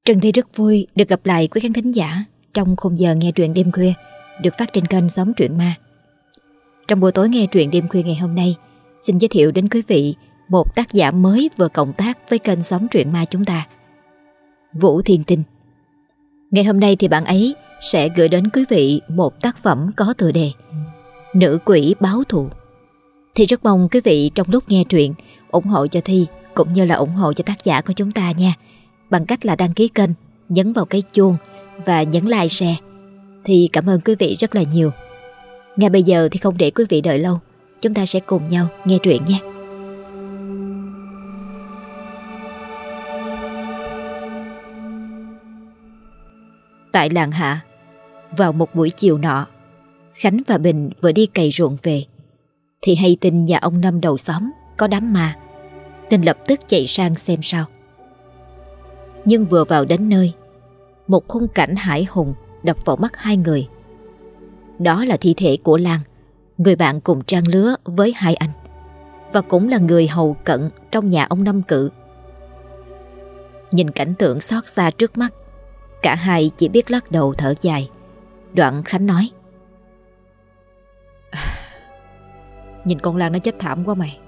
Trân Thi rất vui được gặp lại quý khán thính giả trong khung giờ nghe truyện đêm khuya được phát trên kênh Xóm Truyện Ma. Trong buổi tối nghe truyện đêm khuya ngày hôm nay, xin giới thiệu đến quý vị một tác giả mới vừa cộng tác với kênh Xóm Truyện Ma chúng ta, Vũ Thiên Tinh. Ngày hôm nay thì bạn ấy sẽ gửi đến quý vị một tác phẩm có tựa đề Nữ quỷ báo thù. Thì rất mong quý vị trong lúc nghe truyện ủng hộ cho Thi cũng như là ủng hộ cho tác giả của chúng ta nha, bằng cách là đăng ký kênh, nhấn vào cái chuông và nhấn like share. Thì cảm ơn quý vị rất là nhiều. Ngay bây giờ thì không để quý vị đợi lâu, chúng ta sẽ cùng nhau nghe truyện nha. Tại làng Hạ, vào một buổi chiều nọ, Khánh và Bình vừa đi cày ruộng về thì hay tin nhà ông Năm đầu xóm có đám ma, nên lập tức chạy sang xem sao. Nhưng vừa vào đến nơi, một khung cảnh hãi hùng đập vào mắt hai người. Đó là thi thể của Lan, người bạn cùng trang lứa với hai anh, và cũng là người hầu cận trong nhà ông Năm Cự. Nhìn cảnh tượng xót xa trước mắt, cả hai chỉ biết lắc đầu thở dài. Đoạn Khánh nói: Nhìn con Lan nó chết thảm quá mày.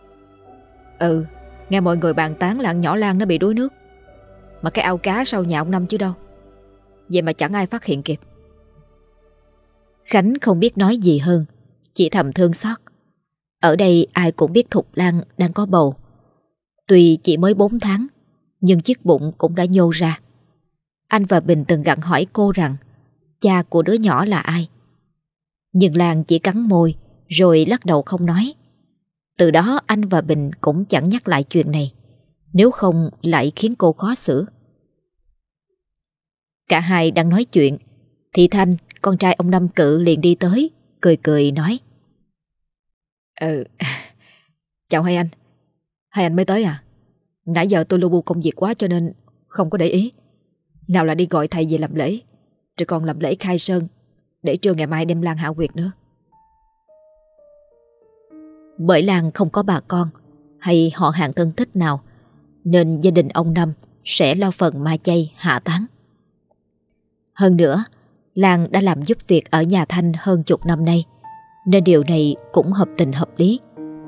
Nghe mọi người bàn tán là nhỏ Lan nó bị đuối nước, mà cái ao cá sau nhà ông Năm chứ đâu. Vậy mà chẳng ai phát hiện kịp. Khánh không biết nói gì hơn, chỉ thầm thương xót. Ở đây ai cũng biết Thục Lan đang có bầu. Tuy chỉ mới 4 tháng, nhưng chiếc bụng cũng đã nhô ra. Anh và Bình từng gặng hỏi cô rằng cha của đứa nhỏ là ai, nhưng Lan chỉ cắn môi rồi lắc đầu không nói. Từ đó anh và Bình cũng chẳng nhắc lại chuyện này, nếu không lại khiến cô khó xử. Cả hai đang nói chuyện thì Thanh, con trai ông Năm Cự, liền đi tới, cười cười nói: Chào hai anh. Hai anh mới tới à? Nãy giờ tôi lu bu công việc quá cho nên không có để ý. Nào là đi gọi thầy về làm lễ, rồi còn làm lễ khai sơn, để trưa ngày mai đem Lan hạ quyệt nữa. Bởi Lan không có bà con hay họ hàng thân thích nào, nên gia đình ông Năm sẽ lo phần ma chay hạ táng. Hơn nữa, Lan đã làm giúp việc ở nhà Thanh hơn chục năm nay, nên điều này cũng hợp tình hợp lý.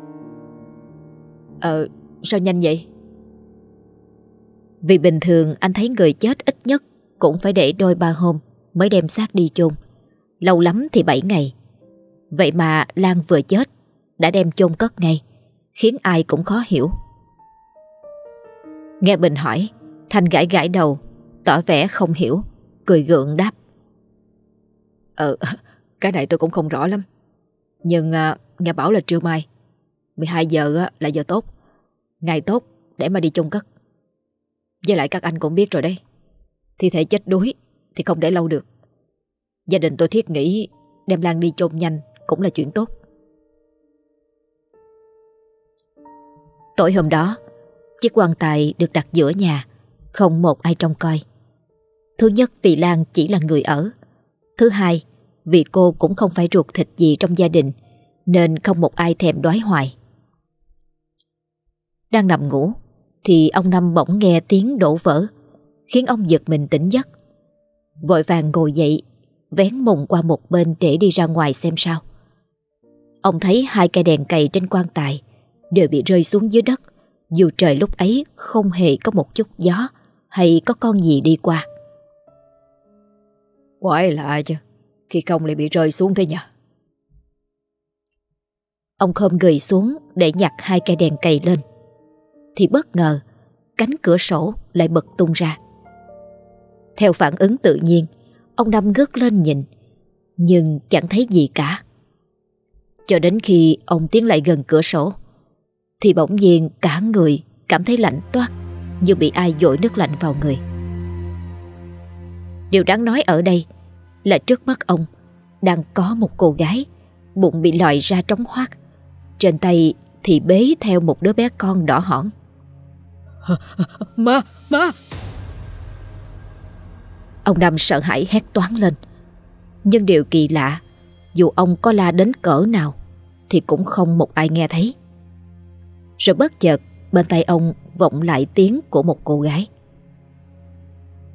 Sao nhanh vậy? Vì bình thường anh thấy người chết ít nhất cũng phải để đôi ba hôm mới đem xác đi chôn, lâu lắm thì 7 ngày. Vậy mà Lan vừa chết đã đem chôn cất ngay, khiến ai cũng khó hiểu. Nghe Bình hỏi, Thanh gãi gãi đầu, tỏ vẻ không hiểu, cười gượng đáp: Cái này tôi cũng không rõ lắm. Nhưng nghe bảo là trưa mai 12 giờ là giờ tốt, ngày tốt để mà đi chôn cất. Với lại các anh cũng biết rồi đấy, thi thể chết đuối thì không để lâu được. Gia đình tôi thiết nghĩ đem Lan đi chôn nhanh cũng là chuyện tốt. Tối hôm đó, chiếc quan tài được đặt giữa nhà, không một ai trông coi. Thứ nhất vì Lan chỉ là người ở. Thứ hai vì cô cũng không phải ruột thịt gì trong gia đình, nên không một ai thèm đói hoài. Đang nằm ngủ thì ông Năm bỗng nghe tiếng đổ vỡ, khiến ông giật mình tỉnh giấc. Vội vàng ngồi dậy, vén mùng qua một bên để đi ra ngoài xem sao. Ông thấy 2 cây đèn cầy trên quan tài đều bị rơi xuống dưới đất, dù trời lúc ấy không hề có một chút gió hay có con gì đi qua. Quái lạ chứ, khi không lại bị rơi xuống thế nhỉ? Ông khom người xuống để nhặt 2 cây đèn cầy lên, thì bất ngờ cánh cửa sổ lại bật tung ra. Theo phản ứng tự nhiên, ông Năm ngước lên nhìn, nhưng chẳng thấy gì cả. Cho đến khi ông tiến lại gần cửa sổ, thì bỗng nhiên cả người cảm thấy lạnh toát, như bị ai dội nước lạnh vào người. Điều đáng nói ở đây là trước mắt ông đang có một cô gái, bụng bị lòi ra trống hoác, trên tay thì bế theo một đứa bé con đỏ hỏn. Ma! Ông Năm sợ hãi hét toáng lên. Nhưng điều kỳ lạ, dù ông có la đến cỡ nào thì cũng không một ai nghe thấy. Rồi bất chợt bên tai ông vọng lại tiếng của một cô gái.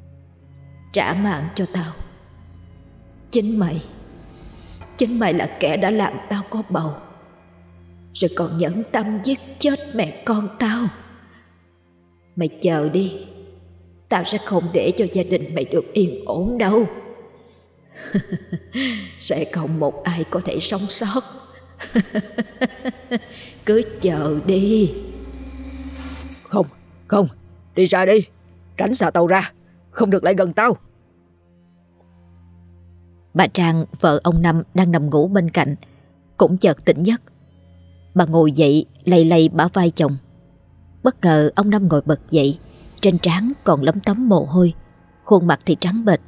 trả mạng cho tao. Chính mày là kẻ đã làm tao có bầu, rồi còn nhẫn tâm giết chết mẹ con tao. Mày chờ đi, tao sẽ không để cho gia đình mày được yên ổn đâu. Sẽ không một ai có thể sống sót. Cứ chờ đi. Không, đi ra đi. Tránh xa tao ra, không được lại gần tao. Bà Trang, vợ ông Năm đang nằm ngủ bên cạnh, cũng chợt tỉnh giấc. Bà ngồi dậy lay lay bả vai chồng. Bất ngờ ông Năm ngồi bật dậy, trên trán còn lấm tấm mồ hôi, khuôn mặt thì trắng bệch.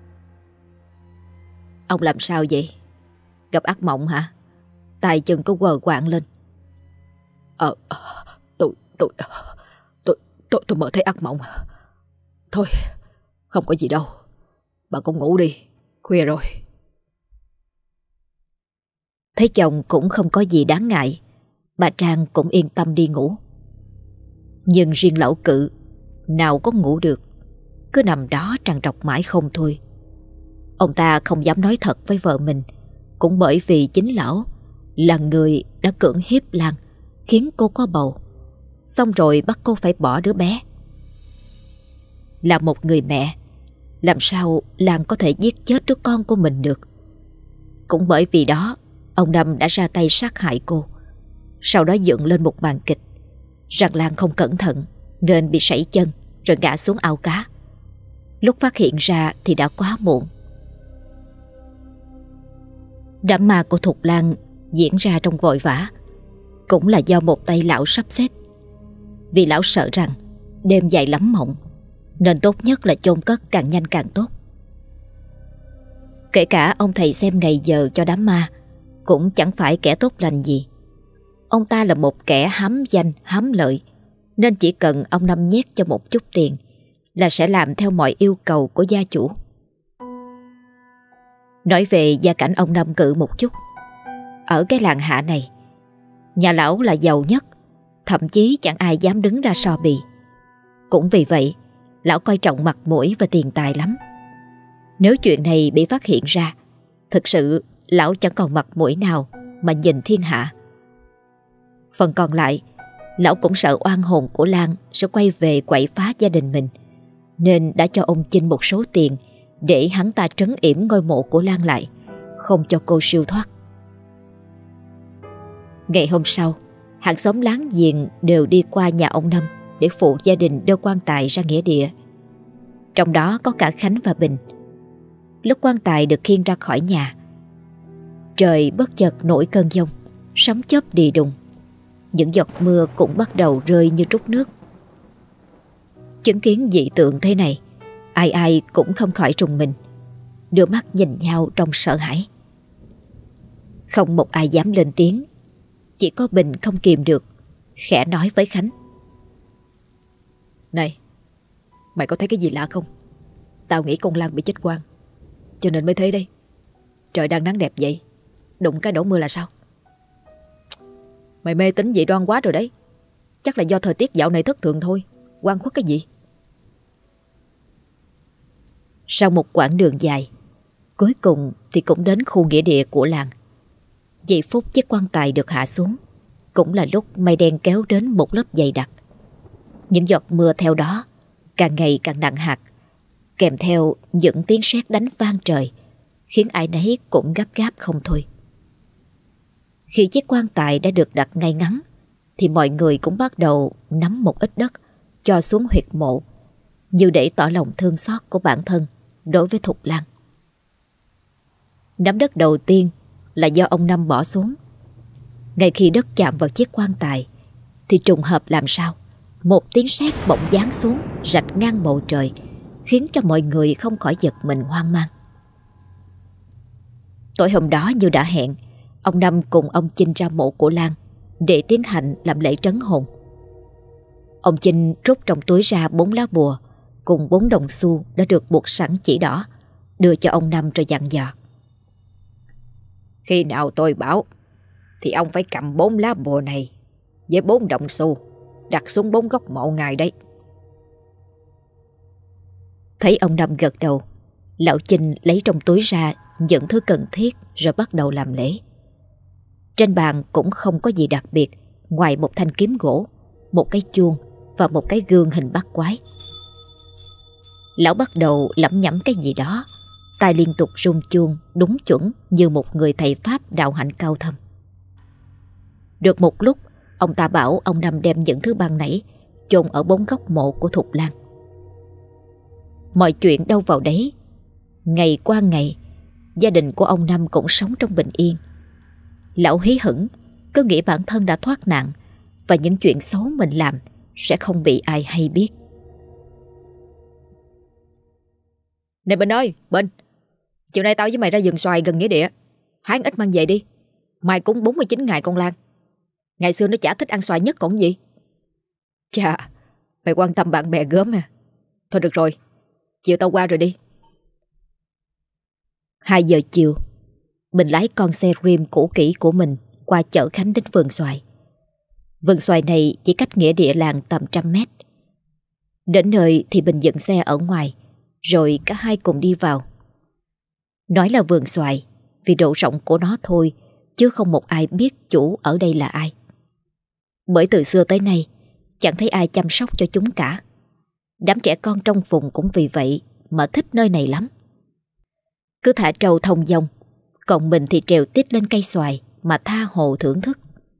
Ông làm sao vậy? Gặp ác mộng hả? Tay chân có quờ quạng lên. Tôi mơ thấy ác mộng. Thôi, không có gì đâu. Bà cũng ngủ đi, khuya rồi. Thấy chồng cũng không có gì đáng ngại, bà Trang cũng yên tâm đi ngủ. Nhưng riêng lão Cự nào có ngủ được, cứ nằm đó trằn trọc mãi không thôi. Ông ta không dám nói thật với vợ mình, cũng bởi vì chính lão là người đã cưỡng hiếp Lan, khiến cô có bầu, xong rồi bắt cô phải bỏ đứa bé. Là một người mẹ, làm sao Lan có thể giết chết đứa con của mình được? Cũng bởi vì đó, ông Năm đã ra tay sát hại cô, sau đó dựng lên một màn kịch rằng Lan không cẩn thận nên bị sẩy chân rồi ngã xuống ao cá. Lúc phát hiện ra thì đã quá muộn. Đám ma của Thục Lan diễn ra trong vội vã, cũng là do một tay lão sắp xếp. Vì lão sợ rằng đêm dài lắm mộng, nên tốt nhất là chôn cất càng nhanh càng tốt. Kể cả ông thầy xem ngày giờ cho đám ma cũng chẳng phải kẻ tốt lành gì. Ông ta là một kẻ hám danh hám lợi, nên chỉ cần ông Năm nhét cho một chút tiền là sẽ làm theo mọi yêu cầu của gia chủ. Nói về gia cảnh ông Năm Cự một chút. Ở cái làng hạ này, nhà lão là giàu nhất, thậm chí chẳng ai dám đứng ra so bì. Cũng vì vậy, lão coi trọng mặt mũi và tiền tài lắm. Nếu chuyện này bị phát hiện ra, thực sự lão chẳng còn mặt mũi nào mà nhìn thiên hạ. Phần còn lại, lão cũng sợ oan hồn của Lan sẽ quay về quậy phá gia đình mình, nên đã cho ông Chinh một số tiền để hắn ta trấn yểm ngôi mộ của Lan lại, không cho cô siêu thoát. Ngày hôm sau, hàng xóm láng giềng đều đi qua nhà ông Năm để phụ gia đình đưa quan tài ra nghĩa địa. Trong đó có cả Khánh và Bình. Lúc quan tài được khiêng ra khỏi nhà, trời bất chợt nổi cơn giông, sấm chớp đì đùng. Những giọt mưa cũng bắt đầu rơi như trút nước. Chứng kiến dị tượng thế này, ai ai cũng không khỏi rùng mình, đưa mắt nhìn nhau trong sợ hãi. Không một ai dám lên tiếng, chỉ có Bình không kìm được, khẽ nói với Khánh. Này, mày có thấy cái gì lạ không? Tao nghĩ con Lan bị chết quang, cho nên mới thế đây. Trời đang nắng đẹp vậy, đụng cái đổ mưa là sao? Mày mê tín dị đoan quá rồi đấy. Chắc là do thời tiết dạo này thất thường thôi. Oan khuất cái gì? Sau một quãng đường dài, cuối cùng thì cũng đến khu nghĩa địa của làng. Giây phút chiếc quan tài được hạ xuống, cũng là lúc mây đen kéo đến một lớp dày đặc. Những giọt mưa theo đó càng ngày càng nặng hạt, kèm theo những tiếng sét đánh vang trời, khiến ai nấy cũng gấp gáp không thôi. Khi chiếc quan tài đã được đặt ngay ngắn, thì mọi người cũng bắt đầu nắm một ít đất cho xuống huyệt mộ, như để tỏ lòng thương xót của bản thân đối với Thục Lan. Nắm đất đầu tiên là do ông Năm bỏ xuống. Ngay khi đất chạm vào chiếc quan tài, thì trùng hợp làm sao, một tiếng sét bỗng giáng xuống rạch ngang bầu trời, khiến cho mọi người không khỏi giật mình hoang mang. Tối hôm đó như đã hẹn, ông Năm cùng ông Chinh ra mộ của Lan để tiến hành làm lễ trấn hồn. Ông Chinh rút trong túi ra 4 lá bùa cùng 4 đồng xu đã được buộc sẵn chỉ đỏ, đưa cho ông Năm rồi dặn dò. Khi nào tôi bảo thì ông phải cầm 4 lá bùa này với 4 đồng xu đặt xuống 4 góc mộ ngài đấy. Thấy ông Năm gật đầu, Lão Chinh lấy trong túi ra những thứ cần thiết rồi bắt đầu làm lễ. Trên bàn cũng không có gì đặc biệt ngoài một thanh kiếm gỗ, một cái chuông và một cái gương hình bát quái. Lão bắt đầu lẩm nhẩm cái gì đó, tay liên tục rung chuông đúng chuẩn như một người thầy pháp đạo hạnh cao thâm. Được một lúc, ông ta bảo ông Năm đem những thứ băng nãy chôn ở 4 góc mộ của Thục Lan. Mọi chuyện đâu vào đấy. Ngày qua ngày, gia đình của ông Năm cũng sống trong bình yên. Lão hí hửng, cứ nghĩ bản thân đã thoát nạn và những chuyện xấu mình làm sẽ không bị ai hay biết. Này Bình ơi, Bình, chiều nay tao với mày ra vườn xoài gần nghĩa địa, hái ít mang về đi. Mai cúng 49 ngày con Lan. Ngày xưa nó chả thích ăn xoài nhất còn gì. Chà, mày quan tâm bạn bè gớm à. Thôi được rồi, chiều tao qua rồi đi. 2 giờ chiều, Bình lái con xe rim cũ kỹ của mình qua chở Khánh đến vườn xoài. Vườn xoài này chỉ cách nghĩa địa làng tầm 100 mét. Đến nơi thì Bình dừng xe ở ngoài, rồi cả hai cùng đi vào. Nói là vườn xoài vì độ rộng của nó thôi, chứ không một ai biết chủ ở đây là ai. Bởi từ xưa tới nay chẳng thấy ai chăm sóc cho chúng cả. Đám trẻ con trong vùng cũng vì vậy mà thích nơi này lắm. Cứ thả trâu thông dong, còn mình thì trèo tít lên cây xoài mà tha hồ thưởng thức.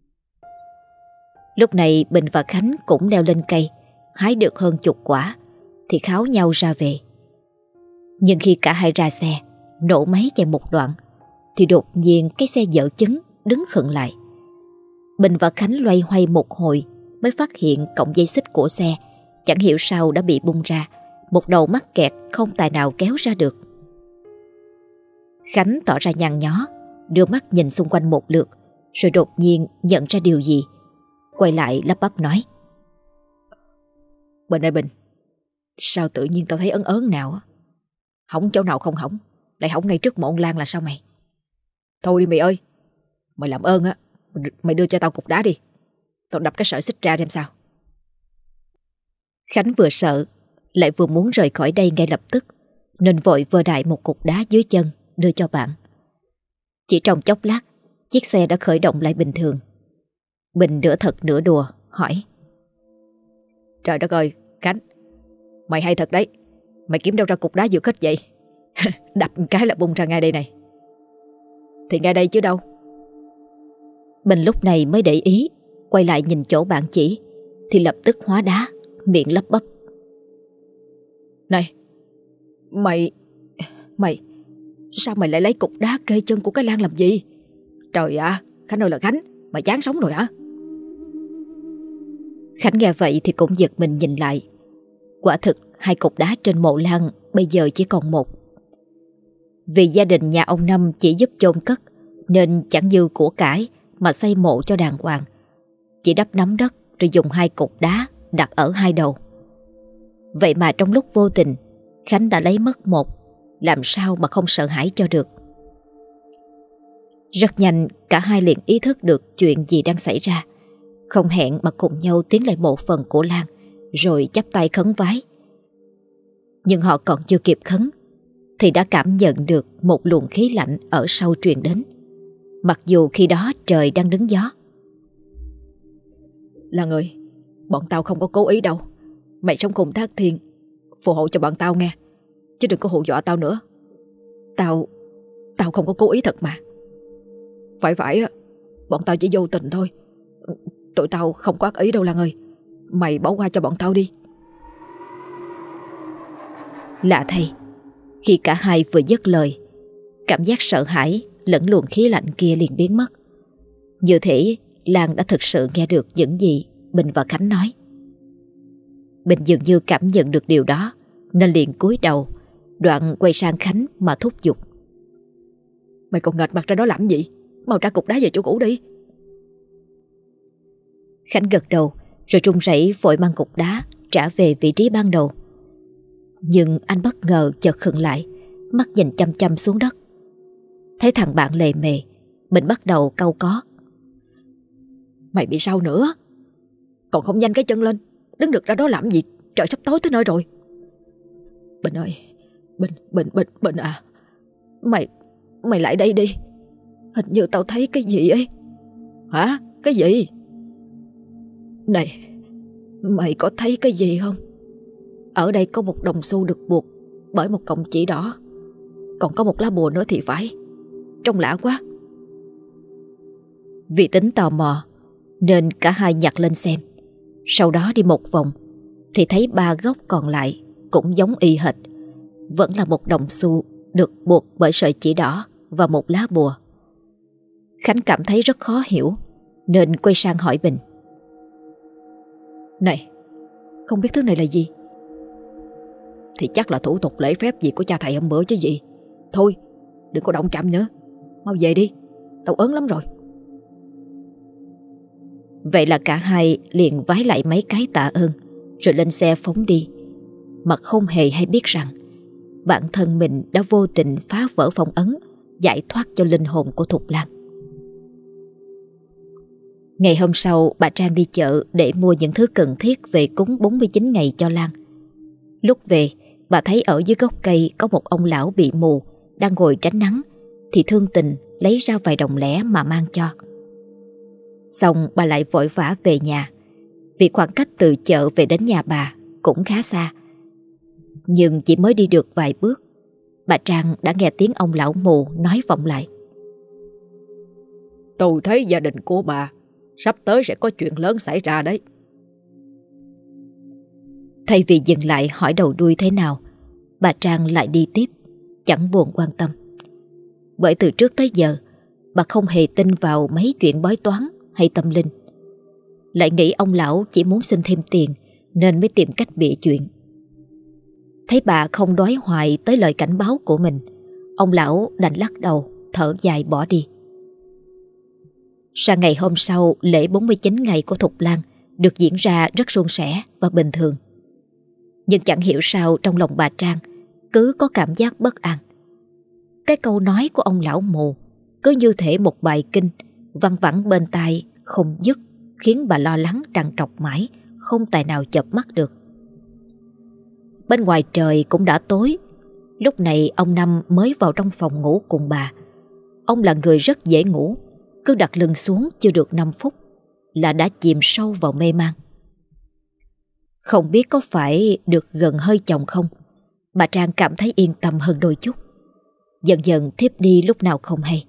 Lúc này Bình và Khánh cũng leo lên cây, hái được hơn 10 quả thì kháo nhau ra về. Nhưng khi cả hai ra xe, nổ máy chạy một đoạn thì đột nhiên cái xe dở chấn đứng khựng lại. Bình và Khánh loay hoay một hồi mới phát hiện cọng dây xích của xe chẳng hiểu sao đã bị bung ra, một đầu mắc kẹt không tài nào kéo ra được. Khánh tỏ ra nhăn nhó, đưa mắt nhìn xung quanh một lượt, rồi đột nhiên nhận ra điều gì, quay lại lắp bắp nói: Bình ơi Bình, sao tự nhiên tao thấy ớn ớn nào á? Hỏng chỗ nào không hỏng, lại hỏng ngay trước mộ ông Lan là sao mày? Thôi đi mày ơi, mày làm ơn á, mày đưa cho tao cục đá đi, tao đập cái sợi xích ra xem sao. Khánh vừa sợ lại vừa muốn rời khỏi đây ngay lập tức, nên vội vơ đại một cục đá dưới chân đưa cho bạn. Chỉ trong chốc lát, chiếc xe đã khởi động lại bình thường. Bình nửa thật nửa đùa hỏi: Trời đất ơi, Khánh, mày hay thật đấy. Mày kiếm đâu ra cục đá vừa khích vậy? Đập một cái là bung ra ngay đây này. Thì ngay đây chứ đâu. Bình lúc này mới để ý, quay lại nhìn chỗ bạn chỉ thì lập tức hóa đá, miệng lắp bắp: Này, Mày sao mày lại lấy cục đá kê chân của cái Lan làm gì? Trời ạ, Khánh ơi là Khánh, mày chán sống rồi hả? Khánh nghe vậy thì cũng giật mình nhìn lại. Quả thực 2 cục đá trên mộ Lan bây giờ chỉ còn 1. Vì gia đình nhà ông Năm chỉ giúp chôn cất nên chẳng dư của cải mà xây mộ cho đàng hoàng. Chỉ đắp nắm đất rồi dùng 2 cục đá đặt ở 2 đầu. Vậy mà trong lúc vô tình Khánh đã lấy mất 1, làm sao mà không sợ hãi cho được. Rất nhanh cả hai liền ý thức được chuyện gì đang xảy ra, không hẹn mà cùng nhau tiến lại mộ phần của Lan, rồi chắp tay khấn vái. Nhưng họ còn chưa kịp khấn thì đã cảm nhận được một luồng khí lạnh ở sau truyền đến, mặc dù khi đó trời đang đứng gió. Lan ơi, bọn tao không có cố ý đâu. Mày sống cùng thác thiên, phù hộ cho bọn tao nghe, chứ đừng có hù dọa tao nữa. Tao không có cố ý thật mà. Phải á, bọn tao chỉ vô tình thôi. Tụi tao không có ác ý đâu Lan ơi. Mày bỏ qua cho bọn tao đi. Lạ thay, khi cả hai vừa dứt lời, cảm giác sợ hãi lẫn luồng khí lạnh kia liền biến mất. Như thể Lan đã thực sự nghe được những gì Bình và Khánh nói. Bình dường như cảm nhận được điều đó nên liền cúi đầu, đoạn quay sang Khánh mà thúc giục: Mày còn nghệch mặt ra đó làm gì? Mau trả cục đá về chỗ cũ đi. Khánh gật đầu rồi run rẩy vội mang cục đá trả về vị trí ban đầu. Nhưng anh bất ngờ chợt khựng lại, mắt nhìn chăm chăm xuống đất. Thấy thằng bạn lề mề, Bình bắt đầu cau có: Mày bị sao nữa? Còn không nhanh cái chân lên, đứng được ra đó làm gì? Trời sắp tối tới nơi rồi. Bình ơi, Bình à, mày lại đây đi. Hình như tao thấy cái gì ấy. Hả? Cái gì? Này, mày có thấy cái gì không? Ở đây có một đồng xu được buộc bởi một cọng chỉ đỏ, còn có một lá bùa nữa thì phải. Trông lạ quá. Vì tính tò mò nên cả hai nhặt lên xem. Sau đó đi một vòng thì thấy 3 góc còn lại cũng giống y hệt. Vẫn là một đồng xu được buộc bởi sợi chỉ đỏ và một lá bùa. Khánh cảm thấy rất khó hiểu nên quay sang hỏi Bình. Này, không biết thứ này là gì? Thì chắc là thủ tục lễ phép gì của cha thầy hôm bữa chứ gì. Thôi, đừng có động chạm nữa. Mau về đi, tao ớn lắm rồi. Vậy là cả hai liền vái lại mấy cái tạ ơn rồi lên xe phóng đi, mà không hề hay biết rằng bản thân mình đã vô tình phá vỡ phong ấn, giải thoát cho linh hồn của Thục Lan. Ngày hôm sau, bà Trang đi chợ để mua những thứ cần thiết về cúng 49 ngày cho Lan. Lúc về, bà thấy ở dưới gốc cây có một ông lão bị mù đang ngồi tránh nắng, thì thương tình lấy ra vài đồng lẻ mà mang cho. Xong bà lại vội vã về nhà, vì khoảng cách từ chợ về đến nhà bà cũng khá xa. Nhưng chỉ mới đi được vài bước, bà Trang đã nghe tiếng ông lão mù nói vọng lại. Tôi thấy gia đình của bà sắp tới sẽ có chuyện lớn xảy ra đấy. Thay vì dừng lại hỏi đầu đuôi thế nào, bà Trang lại đi tiếp, chẳng buồn quan tâm. Bởi từ trước tới giờ, bà không hề tin vào mấy chuyện bói toán hay tâm linh. Lại nghĩ ông lão chỉ muốn xin thêm tiền nên mới tìm cách bịa chuyện. Thấy bà không đói hoài tới lời cảnh báo của mình, ông lão đành lắc đầu, thở dài bỏ đi. Sang ngày hôm sau, lễ 49 ngày của Thục Lan được diễn ra rất suôn sẻ và bình thường. Nhưng chẳng hiểu sao trong lòng bà Trang cứ có cảm giác bất an. Cái câu nói của ông lão mù cứ như thể một bài kinh văng vẳng bên tai không dứt, khiến bà lo lắng trằn trọc mãi, không tài nào chợp mắt được. Bên ngoài trời cũng đã tối. Lúc này ông Năm mới vào trong phòng ngủ cùng bà. Ông là người rất dễ ngủ, cứ đặt lưng xuống chưa được 5 phút là đã chìm sâu vào mê man. Không biết có phải được gần hơi chồng không, bà Trang cảm thấy yên tâm hơn đôi chút. Dần dần thiếp đi lúc nào không hay.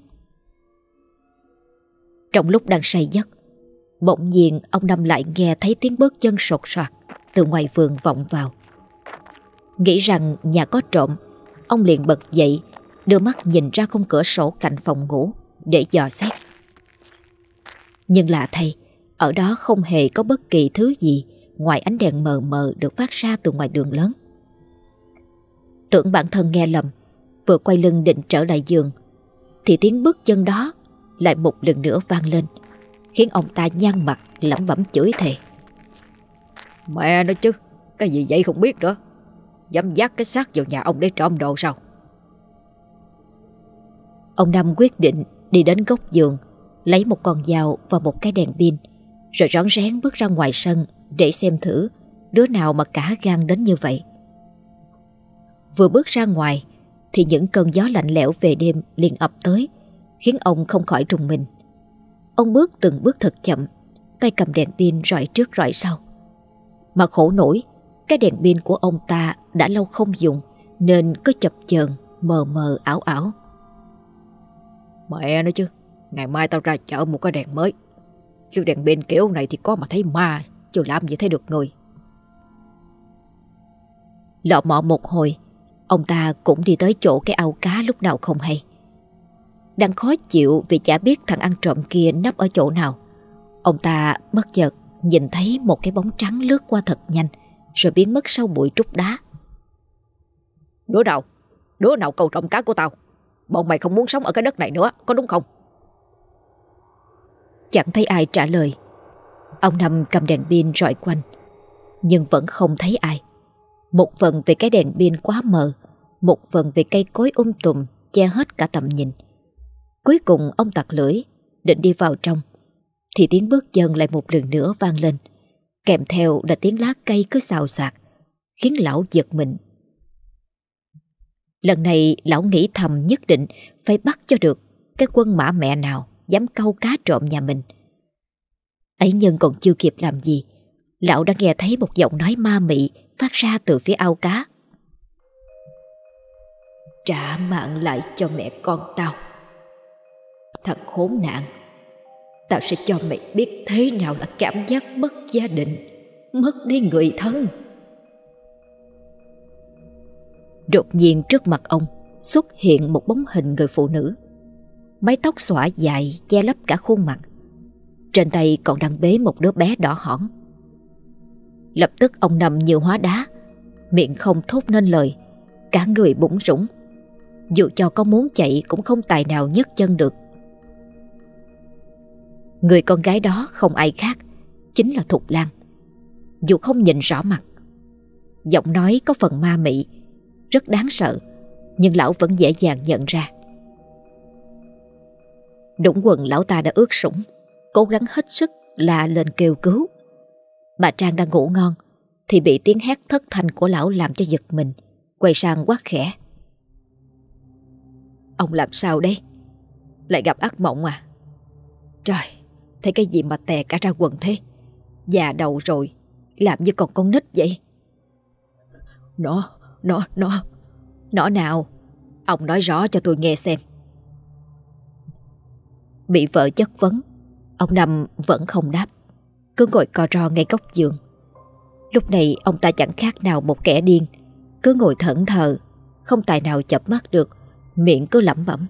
Trong lúc đang say giấc, bỗng nhiên ông Năm lại nghe thấy tiếng bước chân sột soạt từ ngoài vườn vọng vào. Nghĩ rằng nhà có trộm, ông liền bật dậy, đưa mắt nhìn ra khung cửa sổ cạnh phòng ngủ để dò xét. Nhưng lạ thay, ở đó không hề có bất kỳ thứ gì ngoài ánh đèn mờ mờ được phát ra từ ngoài đường lớn. Tưởng bản thân nghe lầm, vừa quay lưng định trở lại giường thì tiếng bước chân đó lại một lần nữa vang lên, khiến ông ta nhăn mặt lẩm bẩm chửi thề. Mẹ nói chứ, cái gì vậy không biết nữa. Dám dắt cái xác vào nhà ông để trộm đồ sao? Ông Năm quyết định đi đến góc giường, lấy một con dao và một cái đèn pin, rồi rón rén bước ra ngoài sân để xem thử đứa nào mà cả gan đến như vậy. Vừa bước ra ngoài thì những cơn gió lạnh lẽo về đêm liền ập tới, khiến ông không khỏi rùng mình. Ông bước từng bước thật chậm, tay cầm đèn pin rọi trước rọi sau. Mà khổ nổi, cái đèn pin của ông ta đã lâu không dùng nên cứ chập chờn, mờ mờ ảo ảo. Mẹ nói chứ, ngày mai tao ra chợ một cái đèn mới. Chứ đèn pin kiểu này thì có mà thấy ma, chứ làm gì thấy được người. Lọ mọ một hồi, ông ta cũng đi tới chỗ cái ao cá lúc nào không hay. Đang khó chịu vì chả biết thằng ăn trộm kia nấp ở chỗ nào, ông ta bất chợt nhìn thấy một cái bóng trắng lướt qua thật nhanh, rồi biến mất sau bụi trúc đá. Đứa nào câu trộm cá của tao? Bọn mày không muốn sống ở cái đất này nữa, có đúng không? Chẳng thấy ai trả lời. Ông Năm cầm đèn pin rọi quanh, nhưng vẫn không thấy ai. Một phần vì cái đèn pin quá mờ, một phần vì cây cối tùm che hết cả tầm nhìn. Cuối cùng ông tặc lưỡi định đi vào trong thì tiếng bước chân lại một lần nữa vang lên, kèm theo là tiếng lá cây cứ xào xạc, khiến lão giật mình. Lần này lão nghĩ thầm nhất định phải bắt cho được cái quân mã mẹ nào dám câu cá trộm nhà mình. Ấy nhưng còn chưa kịp làm gì, lão đã nghe thấy một giọng nói ma mị phát ra từ phía ao cá. Trả mạng lại cho mẹ con tao. Thằng khốn nạn, tao sẽ cho mày biết thế nào là cảm giác mất gia đình, mất đi người thân. Đột nhiên trước mặt ông xuất hiện một bóng hình người phụ nữ, mái tóc xõa dài che lấp cả khuôn mặt. Trên tay còn đang bế một đứa bé đỏ hỏn. Lập tức ông nằm như hóa đá, miệng không thốt nên lời, cả người bủn rủn. Dù cho có muốn chạy cũng không tài nào nhấc chân được. Người con gái đó không ai khác, chính là Thục Lan. Dù không nhìn rõ mặt, giọng nói có phần ma mị, rất đáng sợ, nhưng lão vẫn dễ dàng nhận ra. Đũng quần lão ta đã ướt sũng, cố gắng hết sức la lên kêu cứu. Bà Trang đang ngủ ngon thì bị tiếng hét thất thanh của lão làm cho giật mình, quay sang quát khẽ. Ông làm sao đây? Lại gặp ác mộng à? Trời, thấy cái gì mà tè cả ra quần thế? Già đầu rồi, làm như còn con nít vậy. Nó nào? Ông nói rõ cho tôi nghe xem. Bị vợ chất vấn, ông Năm vẫn không đáp, cứ ngồi co ro ngay góc giường. Lúc này ông ta chẳng khác nào một kẻ điên, cứ ngồi thẫn thờ, không tài nào chợp mắt được, miệng cứ lẩm bẩm.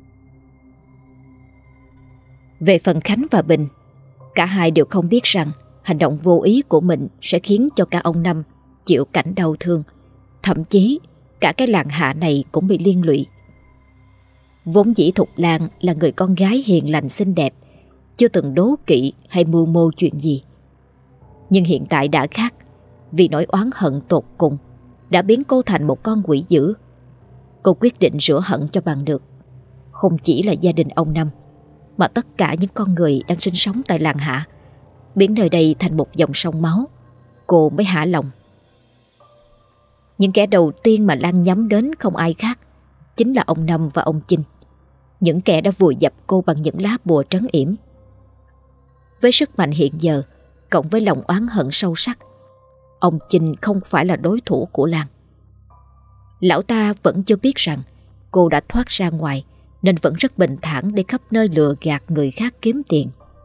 Về phần Khánh và Bình, cả hai đều không biết rằng hành động vô ý của mình sẽ khiến cho cả ông Năm chịu cảnh đau thương, thậm chí cả cái làng Hạ này cũng bị liên lụy. Vốn dĩ Thục Lan là người con gái hiền lành xinh đẹp, chưa từng đố kỵ hay mưu mô chuyện gì. Nhưng hiện tại đã khác, vì nỗi oán hận tột cùng đã biến cô thành một con quỷ dữ. Cô quyết định rửa hận cho bằng được, không chỉ là gia đình ông Năm, mà tất cả những con người đang sinh sống tại làng Hạ, biến nơi đây thành một dòng sông máu. Cô mới hả lòng. Những kẻ đầu tiên mà Lan nhắm đến không ai khác, chính là ông Năm và ông Chinh, những kẻ đã vùi dập cô bằng những lá bùa trấn yểm. Với sức mạnh hiện giờ, cộng với lòng oán hận sâu sắc, ông Chinh không phải là đối thủ của Lan. Lão ta vẫn chưa biết rằng cô đã thoát ra ngoài, nên vẫn rất bình thản để khắp nơi lừa gạt người khác kiếm tiền.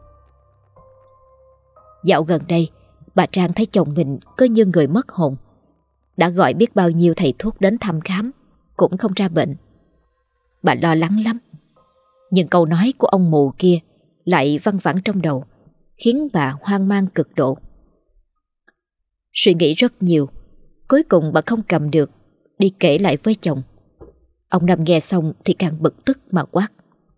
Dạo gần đây, bà Trang thấy chồng mình cứ như người mất hồn. Đã gọi biết bao nhiêu thầy thuốc đến thăm khám, cũng không ra bệnh. Bà lo lắng lắm. Nhưng câu nói của ông mù kia lại văng vẳng trong đầu, khiến bà hoang mang cực độ. Suy nghĩ rất nhiều, cuối cùng bà không cầm được, đi kể lại với chồng. Ông Năm nghe xong thì càng bực tức mà quát.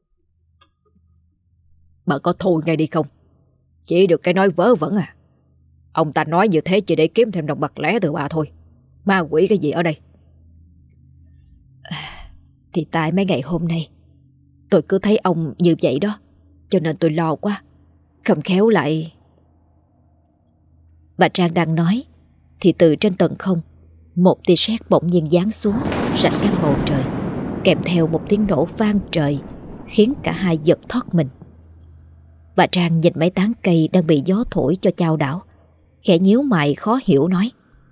Bà có thôi ngay đi không? Chỉ được cái nói vớ vẩn à? Ông ta nói như thế chỉ để kiếm thêm đồng bạc lẻ từ bà thôi. Ma quỷ cái gì ở đây? Thì tại mấy ngày hôm nay tôi cứ thấy ông như vậy đó, cho nên tôi lo quá, không khéo lại. Bà Trang đang nói thì từ trên tầng không, một tia sét bỗng nhiên giáng xuống, rạch ngang bầu trời, kèm theo một tiếng nổ vang trời, khiến cả hai giật thoát mình. Bà Trang nhìn mấy tán cây đang bị gió thổi cho chao đảo, khẽ nhíu mày khó hiểu nói.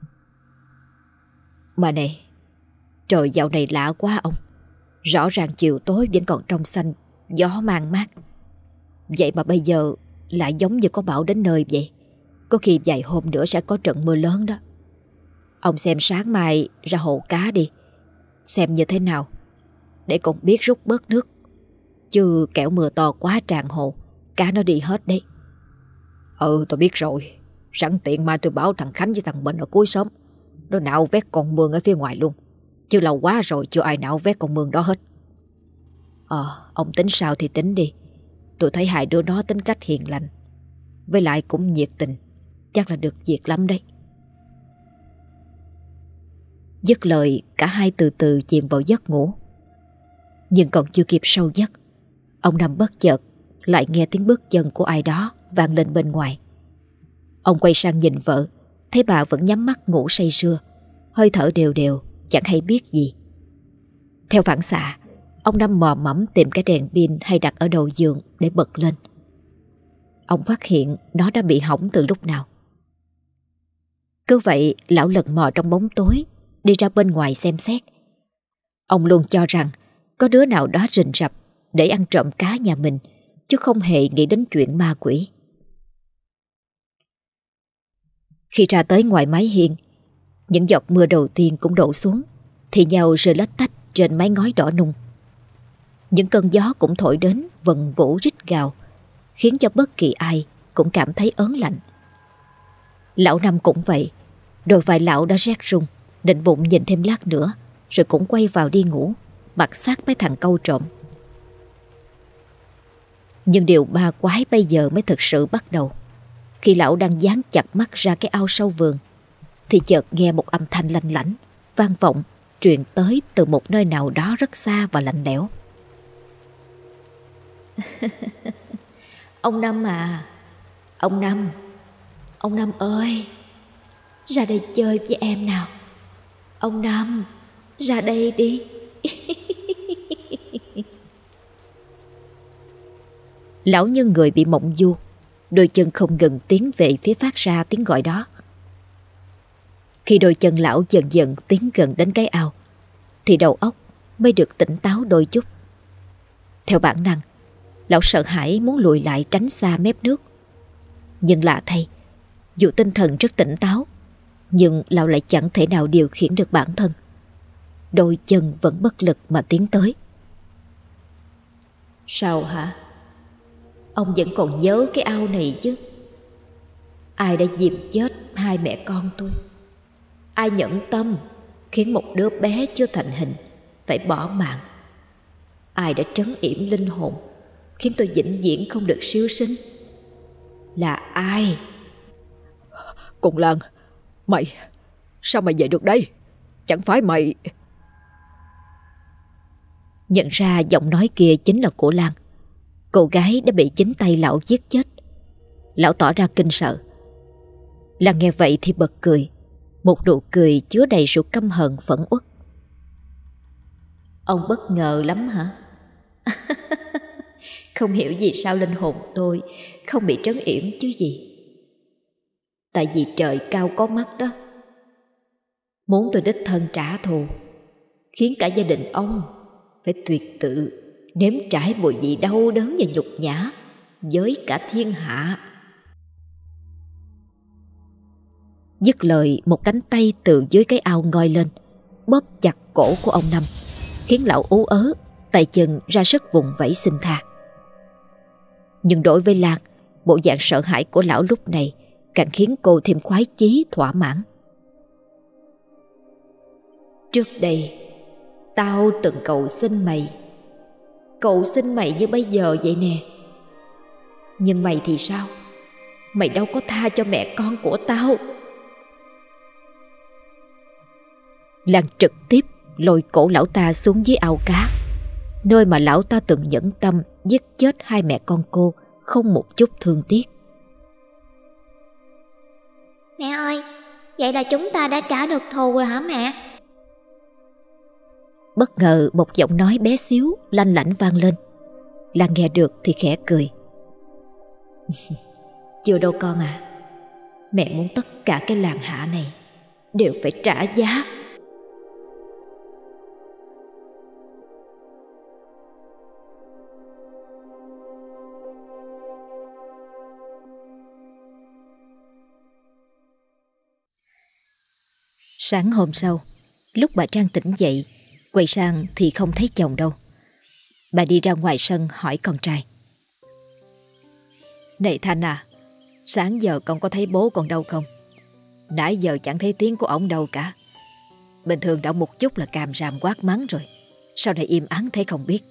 Mà này, trời dạo này lạ quá ông. Rõ ràng chiều tối vẫn còn trong xanh, gió mang mát. Vậy mà bây giờ lại giống như có bão đến nơi vậy. Có khi vài hôm nữa sẽ có trận mưa lớn đó. Ông xem sáng mai ra hồ cá đi, xem như thế nào, để con biết rút bớt nước. Chứ kẻo mưa to quá tràn hồ, cá nó đi hết đấy. Ừ, tôi biết rồi. Sẵn tiện mai tôi bảo thằng Khánh với thằng Bình ở cuối xóm nó nạo vét con mương ở phía ngoài luôn. Chứ lâu quá rồi chưa ai nạo vét con mương đó hết. Ông tính sao thì tính đi. Tôi thấy hai đứa nó tính cách hiền lành, với lại cũng nhiệt tình, chắc là được việc lắm đấy. Dứt lời, cả hai từ từ chìm vào giấc ngủ. Nhưng còn chưa kịp sâu giấc, ông Năm bất chợt lại nghe tiếng bước chân của ai đó vang lên bên ngoài. Ông quay sang nhìn vợ, thấy bà vẫn nhắm mắt ngủ say sưa, hơi thở đều đều, chẳng hay biết gì. Theo phản xạ, ông Năm mò mẫm tìm cái đèn pin hay đặt ở đầu giường để bật lên. Ông phát hiện nó đã bị hỏng từ lúc nào. Cứ vậy, lão lần mò trong bóng tối, đi ra bên ngoài xem xét. Ông luôn cho rằng có đứa nào đó rình rập để ăn trộm cá nhà mình, chứ không hề nghĩ đến chuyện ma quỷ. Khi ra tới ngoài mái hiên, những giọt mưa đầu tiên cũng đổ xuống, thì nhau rơi lách tách trên mái ngói đỏ nung. Những cơn gió cũng thổi đến vần vũ rít gào, khiến cho bất kỳ ai cũng cảm thấy ớn lạnh. Lão Năm cũng vậy, đôi vai lão đã rét run, định bụng nhìn thêm lát nữa, rồi cũng quay vào đi ngủ, mặc xác mấy thằng câu trộm. Nhưng điều ma quái bây giờ mới thực sự bắt đầu. Khi lão đang dán chặt mắt ra cái ao sau vườn, thì chợt nghe một âm thanh lanh lảnh vang vọng, truyền tới từ một nơi nào đó rất xa và lạnh lẽo. Ông Năm à, ông Năm ơi, ra đây chơi với em nào. Ông Năm, ra đây đi. Lão như người bị mộng du, đôi chân không ngừng tiến về phía phát ra tiếng gọi đó. Khi đôi chân lão dần dần tiến gần đến cái ao, thì đầu óc mới được tỉnh táo đôi chút. Theo bản năng, lão sợ hãi muốn lùi lại tránh xa mép nước. Nhưng lạ thay, dù tinh thần rất tỉnh táo, nhưng lão lại chẳng thể nào điều khiển được bản thân. Đôi chân vẫn bất lực mà tiến tới. Sao hả? Ông vẫn còn nhớ cái ao này chứ? Ai đã dìm chết hai mẹ con tôi? Ai nhẫn tâm khiến một đứa bé chưa thành hình phải bỏ mạng? Ai đã trấn yểm linh hồn khiến tôi vĩnh viễn không được siêu sinh? Là ai? Con Lan, mày, sao mày về được đây? Chẳng phải mày... Nhận ra giọng nói kia chính là của Lan, cô gái đã bị chính tay lão giết chết. Lão tỏ ra kinh sợ. Lan nghe vậy thì bật cười, một nụ cười chứa đầy sự căm hận phẫn uất. Ông bất ngờ lắm hả? Không hiểu vì sao linh hồn tôi không bị trấn yểm chứ gì. Tại vì trời cao có mắt đó, muốn tôi đích thân trả thù, khiến cả gia đình ông phải tuyệt tự nếm trải mùi vị đau đớn và nhục nhã với cả thiên hạ. Dứt lời, một cánh tay từ dưới cái ao ngoi lên, bóp chặt cổ của ông Năm, khiến lão ú ớ, tay chân ra sức vùng vẫy xin tha. Nhưng đối với Lan, bộ dạng sợ hãi của lão lúc này càng khiến cô thêm khoái chí thỏa mãn. Trước đây, tao từng cầu xin mày như bây giờ vậy nè. Nhưng mày thì sao? Mày đâu có tha cho mẹ con của tao. Lan trực tiếp lôi cổ lão ta xuống dưới ao cá, nơi mà lão ta từng nhẫn tâm giết chết hai mẹ con cô không một chút thương tiếc. Mẹ ơi, vậy là chúng ta đã trả được thù rồi hả mẹ? Bất ngờ một giọng nói bé xíu lanh lảnh vang lên. Lan nghe được thì khẽ cười. Chưa đâu con à. Mẹ muốn tất cả cái làng hạ này đều phải trả giá. Sáng hôm sau, lúc bà Trang tỉnh dậy, quay sang thì không thấy chồng đâu. Bà đi ra ngoài sân hỏi con trai. Này Thanh à, sáng giờ con có thấy bố con đâu không? Nãy giờ chẳng thấy tiếng của ổng đâu cả. Bình thường đã một chút là càm ràm quát mắng rồi, sao này im ắng thế không biết?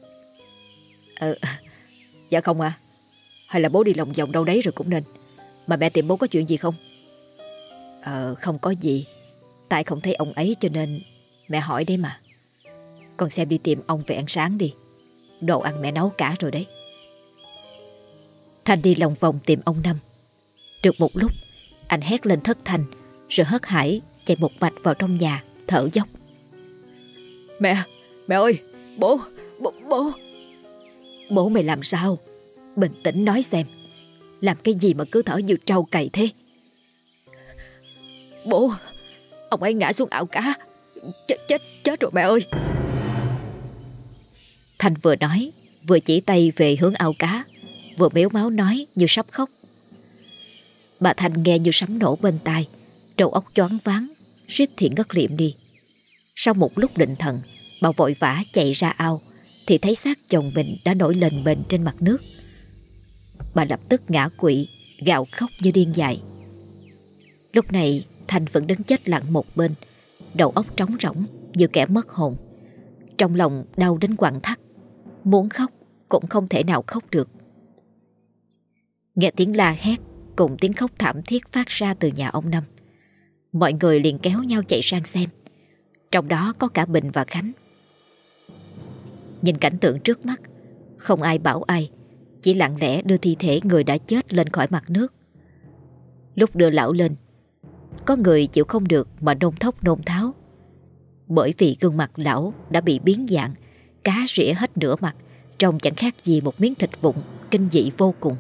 Dạ không à. Hay là bố đi lòng vòng đâu đấy rồi cũng nên. Mà mẹ tìm bố có chuyện gì không? Không có gì. Tại không thấy ông ấy cho nên mẹ hỏi đấy mà. Con xem đi tìm ông về ăn sáng đi. Đồ ăn mẹ nấu cả rồi đấy. Thanh đi lòng vòng tìm ông Năm. Được một lúc, anh hét lên thất thanh, rồi hớt hải chạy một mạch vào trong nhà, thở dốc. Mẹ ơi, bố. Bố mày làm sao? Bình tĩnh nói xem. Làm cái gì mà cứ thở như trâu cày thế? Bố, ông ấy ngã xuống ao cá. Chết rồi mẹ ơi. Thanh vừa nói vừa chỉ tay về hướng ao cá, vừa mếu máu nói như sắp khóc. Bà Thanh nghe như sấm nổ bên tai, đầu óc choáng váng, suýt thì ngất liệm đi. Sau một lúc định thần, bà vội vã chạy ra ao thì thấy xác chồng mình đã nổi lềnh bềnh trên mặt nước. Bà lập tức ngã quỵ, gào khóc như điên dại. Lúc này Thanh vẫn đứng chết lặng một bên, đầu óc trống rỗng như kẻ mất hồn. Trong lòng đau đến quặn thắt, muốn khóc cũng không thể nào khóc được. Nghe tiếng la hét cùng tiếng khóc thảm thiết phát ra từ nhà ông Năm. Mọi người liền kéo nhau chạy sang xem, trong đó có cả Bình và Khánh. Nhìn cảnh tượng trước mắt, không ai bảo ai, chỉ lặng lẽ đưa thi thể người đã chết lên khỏi mặt nước. Lúc đưa lão lên, có người chịu không được mà nôn thốc nôn tháo. Bởi vì gương mặt lão đã bị biến dạng, cá rỉa hết nửa mặt, trông chẳng khác gì một miếng thịt vụn, kinh dị vô cùng.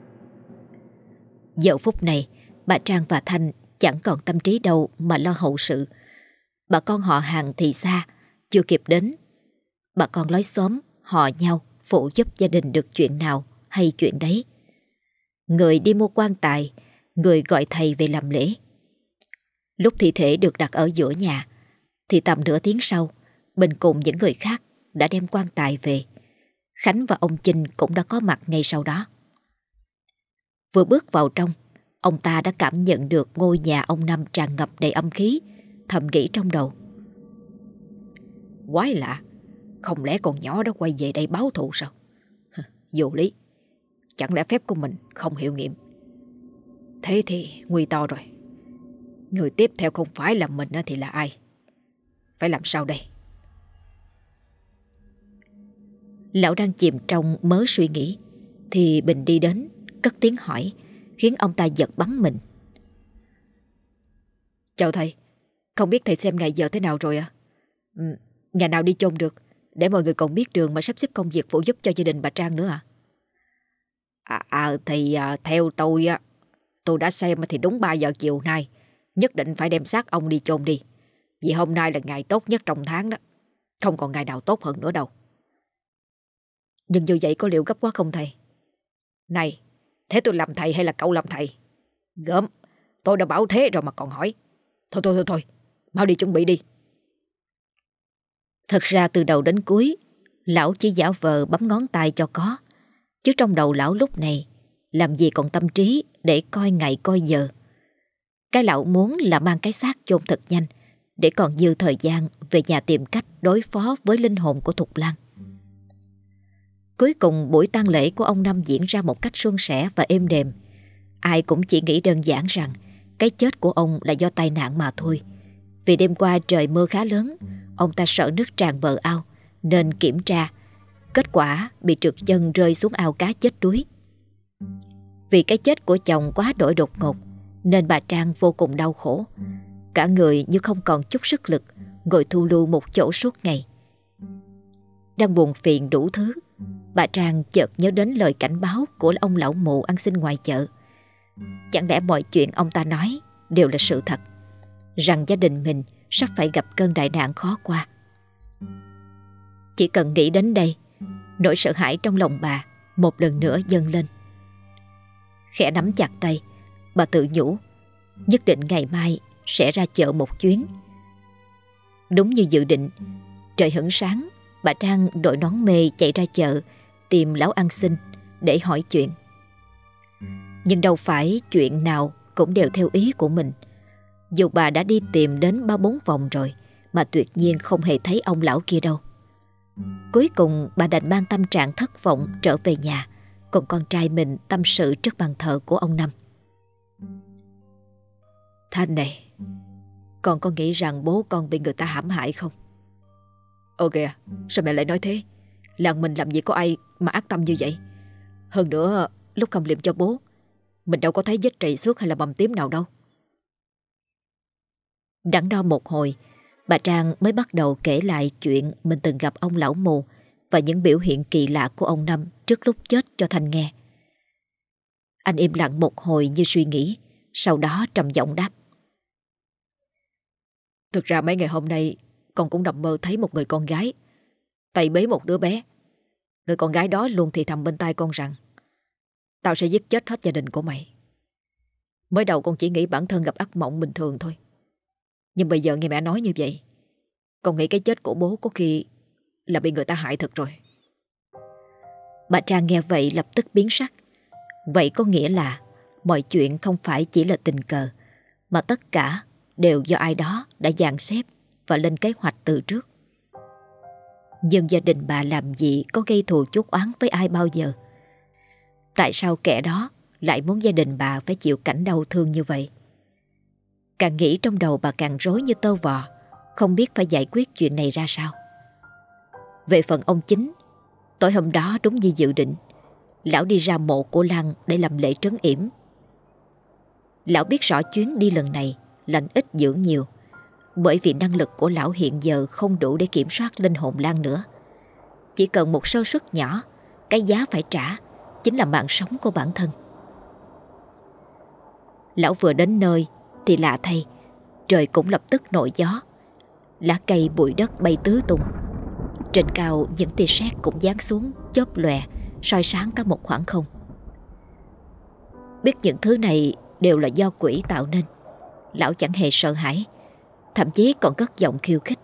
Giờ phút này, bà Trang và Thanh chẳng còn tâm trí đâu mà lo hậu sự. Bà con họ hàng thì xa, chưa kịp đến. Bà con lối xóm họ nhau phụ giúp gia đình được chuyện nào hay chuyện đấy. Người đi mua quan tài, người gọi thầy về làm lễ. Lúc thi thể được đặt ở giữa nhà thì tầm nửa tiếng sau, Bình cùng những người khác đã đem quan tài về. Khánh và ông Chinh cũng đã có mặt ngay sau đó. Vừa bước vào trong, ông ta đã cảm nhận được ngôi nhà ông Năm tràn ngập đầy âm khí, thầm nghĩ trong đầu. Quái lạ, không lẽ con nhỏ đó quay về đây báo thù sao? Vô lý, chẳng lẽ phép của mình không hiệu nghiệm? Thế thì nguy to rồi. Người tiếp theo không phải là mình thì là ai? Phải làm sao đây? Lão đang chìm trong mớ suy nghĩ thì Bình đi đến, cất tiếng hỏi, khiến ông ta giật bắn mình. Chào thầy, không biết thầy xem ngày giờ thế nào rồi ạ? Ngày nào đi chôn được, để mọi người còn biết đường mà sắp xếp công việc phụ giúp cho gia đình bà Trang nữa Thì theo tôi đã xem thì đúng 3 giờ chiều nay nhất định phải đem xác ông đi chôn đi. Vì hôm nay là ngày tốt nhất trong tháng đó, không còn ngày nào tốt hơn nữa đâu. Nhưng như vậy có liệu gấp quá không thầy? Này, thế tôi làm thầy hay là cậu làm thầy? Gớm, tôi đã bảo thế rồi mà còn hỏi. Thôi, mau đi chuẩn bị đi. Thật ra từ đầu đến cuối, lão chỉ giả vờ bấm ngón tay cho có, chứ trong đầu lão lúc này làm gì còn tâm trí để coi ngày coi giờ. Cái lão muốn là mang cái xác chôn thật nhanh, để còn dư thời gian về nhà tìm cách đối phó với linh hồn của Thục Lan. Cuối cùng buổi tang lễ của ông Năm diễn ra một cách suôn sẻ và êm đềm. Ai cũng chỉ nghĩ đơn giản rằng cái chết của ông là do tai nạn mà thôi. Vì đêm qua trời mưa khá lớn, ông ta sợ nước tràn bờ ao nên kiểm tra. Kết quả bị trượt chân rơi xuống ao cá chết đuối. Vì cái chết của chồng quá đổi đột ngột nên bà Trang vô cùng đau khổ. Cả người như không còn chút sức lực, ngồi thu lưu một chỗ suốt ngày. Đang buồn phiền đủ thứ, bà Trang chợt nhớ đến lời cảnh báo của ông lão mụ ăn xin ngoài chợ. Chẳng lẽ mọi chuyện ông ta nói đều là sự thật, rằng gia đình mình sắp phải gặp cơn đại nạn khó qua. Chỉ cần nghĩ đến đây, nỗi sợ hãi trong lòng bà một lần nữa dâng lên. Khẽ nắm chặt tay, bà tự nhủ nhất định ngày mai sẽ ra chợ một chuyến. Đúng như dự định, trời hửng sáng, bà Trang đội nón mê chạy ra chợ tìm lão ăn xin để hỏi chuyện. Nhưng đâu phải chuyện nào cũng đều theo ý của mình. Dù bà đã đi tìm đến 3-4 vòng rồi mà tuyệt nhiên không hề thấy ông lão kia đâu. Cuối cùng bà đành mang tâm trạng thất vọng trở về nhà, cùng con trai mình tâm sự trước bàn thờ của ông Năm. Thanh này, con có nghĩ rằng bố con bị người ta hãm hại không? Ồ kìa, sao mẹ lại nói thế? Làng mình làm gì có ai mà ác tâm như vậy? Hơn nữa, lúc khâm liệm cho bố, mình đâu có thấy vết trầy xước hay là bầm tím nào đâu. Đắn đo một hồi, bà Trang mới bắt đầu kể lại chuyện mình từng gặp ông lão mù và những biểu hiện kỳ lạ của ông Năm trước lúc chết cho Thanh nghe. Anh im lặng một hồi như suy nghĩ, sau đó trầm giọng đáp. Thực ra mấy ngày hôm nay con cũng nằm mơ thấy một người con gái tay bế một đứa bé. Người con gái đó luôn thì thầm bên tai con rằng tao sẽ giết chết hết gia đình của mày. Mới đầu con chỉ nghĩ bản thân gặp ác mộng bình thường thôi, nhưng bây giờ nghe mẹ nói như vậy, con nghĩ cái chết của bố có khi là bị người ta hại thật rồi. Bà Trang nghe vậy lập tức biến sắc. Vậy có nghĩa là mọi chuyện không phải chỉ là tình cờ, mà tất cả đều do ai đó đã dàn xếp và lên kế hoạch từ trước. Nhưng gia đình bà làm gì có gây thù chuốc oán với ai bao giờ? Tại sao kẻ đó lại muốn gia đình bà phải chịu cảnh đau thương như vậy? Càng nghĩ trong đầu bà càng rối như tơ vò, không biết phải giải quyết chuyện này ra sao. Về phần ông Chính, tối hôm đó đúng như dự định, lão đi ra mộ của Lan để làm lễ trấn yểm. Lão biết rõ chuyến đi lần này lành ít dưỡng nhiều, bởi vì năng lực của lão hiện giờ không đủ để kiểm soát linh hồn Lan nữa. Chỉ cần một sơ suất nhỏ, cái giá phải trả chính là mạng sống của bản thân. Lão vừa đến nơi thì lạ thay, trời cũng lập tức nổi gió. Lá cây bụi đất bay tứ tung. Trên cao những tia sét cũng giáng xuống chớp lòe, soi sáng cả một khoảng không. Biết những thứ này đều là do quỷ tạo nên, lão chẳng hề sợ hãi, thậm chí còn cất giọng khiêu khích.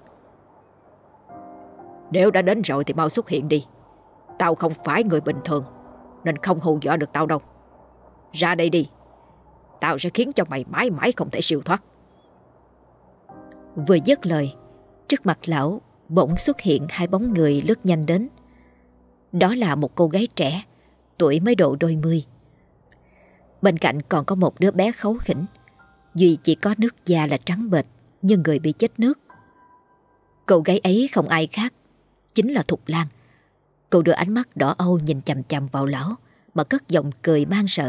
Nếu đã đến rồi thì mau xuất hiện đi. Tao không phải người bình thường, nên không hù dọa được tao đâu. Ra đây đi, tao sẽ khiến cho mày mãi mãi không thể siêu thoát. Vừa dứt lời, trước mặt lão bỗng xuất hiện hai bóng người lướt nhanh đến. Đó là một cô gái trẻ, tuổi mới độ đôi mươi. Bên cạnh còn có một đứa bé kháu khỉnh, duy chỉ có nước da là trắng bệch như người bị chết nước. Cô gái ấy không ai khác, chính là Thục Lan. Cô đưa ánh mắt đỏ âu nhìn chằm chằm vào lão mà cất giọng cười man sợ.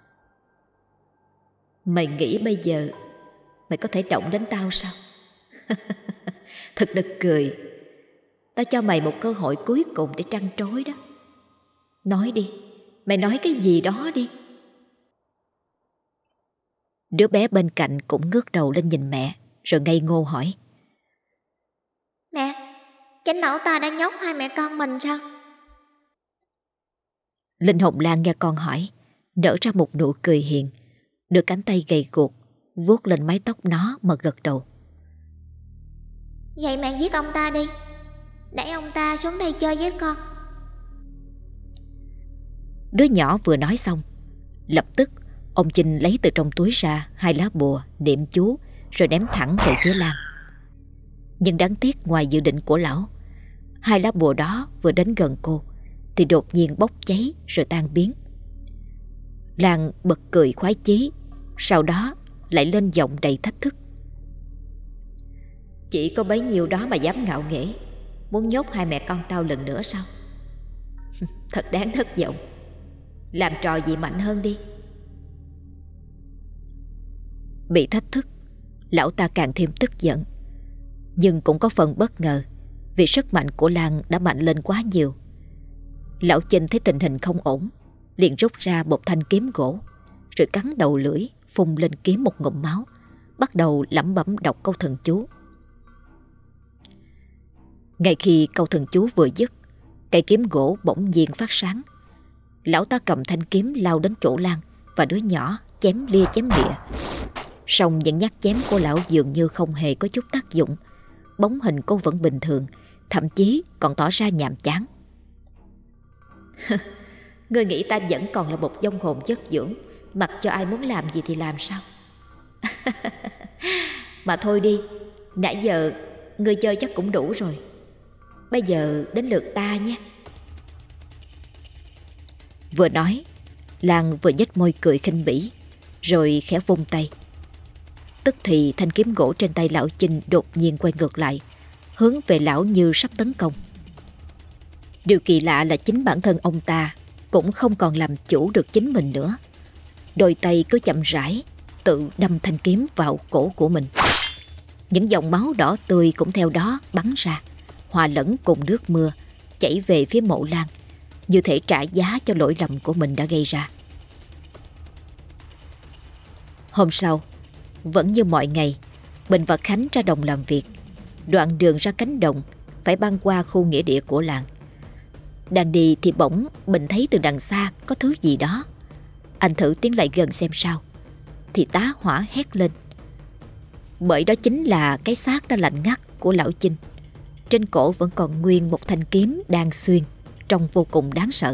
Mày nghĩ bây giờ mày có thể động đến tao sao? Thật nực cười. Tao cho mày một cơ hội cuối cùng để trăn trối đó. Nói đi, mày nói cái gì đó đi. Đứa bé bên cạnh cũng ngước đầu lên nhìn mẹ, rồi ngây ngô hỏi. Mẹ, chánh lão ta đã nhốt hai mẹ con mình sao? Linh Hồng Lan nghe con hỏi, nở ra một nụ cười hiền, đưa cánh tay gầy guộc vuốt lên mái tóc nó mà gật đầu. Vậy mẹ giết ông ta đi, để ông ta xuống đây chơi với con. Đứa nhỏ vừa nói xong, lập tức ông Chinh lấy từ trong túi ra hai lá bùa niệm chú rồi ném thẳng về phía Lan. Nhưng đáng tiếc ngoài dự định của lão, hai lá bùa đó vừa đến gần cô thì đột nhiên bốc cháy rồi tan biến. Lan bật cười khoái chí, sau đó lại lên giọng đầy thách thức. Chỉ có bấy nhiêu đó mà dám ngạo nghễ, muốn nhốt hai mẹ con tao lần nữa sao? Thật đáng thất vọng. Làm trò gì mạnh hơn đi. Bị thách thức, lão ta càng thêm tức giận, nhưng cũng có phần bất ngờ vì sức mạnh của Lan đã mạnh lên quá nhiều. Lão Chinh thấy tình hình không ổn, liền rút ra một thanh kiếm gỗ, rồi cắn đầu lưỡi phun lên kiếm một ngụm máu, bắt đầu lẩm bẩm đọc câu thần chú. Ngay khi câu thần chú vừa dứt, cây kiếm gỗ bỗng nhiên phát sáng. Lão ta cầm thanh kiếm lao đến chỗ Lan và đứa nhỏ, chém lia chém lịa. Song những nhát chém của lão dường như không hề có chút tác dụng. Bóng hình cô vẫn bình thường, thậm chí còn tỏ ra nhàm chán. Ngươi nghĩ ta vẫn còn là một vong hồn chất dưỡng, mặc cho ai muốn làm gì thì làm sao? Mà thôi đi, nãy giờ ngươi chơi chắc cũng đủ rồi. Bây giờ đến lượt ta nhé. Vừa nói, Lan vừa nhếch môi cười khinh bỉ, rồi khẽ vung tay. Tức thì thanh kiếm gỗ trên tay lão Chinh đột nhiên quay ngược lại, hướng về lão như sắp tấn công. Điều kỳ lạ là chính bản thân ông ta cũng không còn làm chủ được chính mình nữa. Đôi tay cứ chậm rãi tự đâm thanh kiếm vào cổ của mình. Những dòng máu đỏ tươi cũng theo đó bắn ra, hòa lẫn cùng nước mưa chảy về phía mộ Lan, như thể trả giá cho lỗi lầm của mình đã gây ra. Hôm sau, vẫn như mọi ngày, Bình và Khánh ra đồng làm việc. Đoạn đường ra cánh đồng phải băng qua khu nghĩa địa của làng. Đang đi thì bỗng Bình thấy từ đằng xa có thứ gì đó. Anh thử tiến lại gần xem sao, thì tá hỏa hét lên. Bởi đó chính là cái xác đã lạnh ngắt của lão Chinh. Trên cổ vẫn còn nguyên một thanh kiếm đang xuyên, trông vô cùng đáng sợ.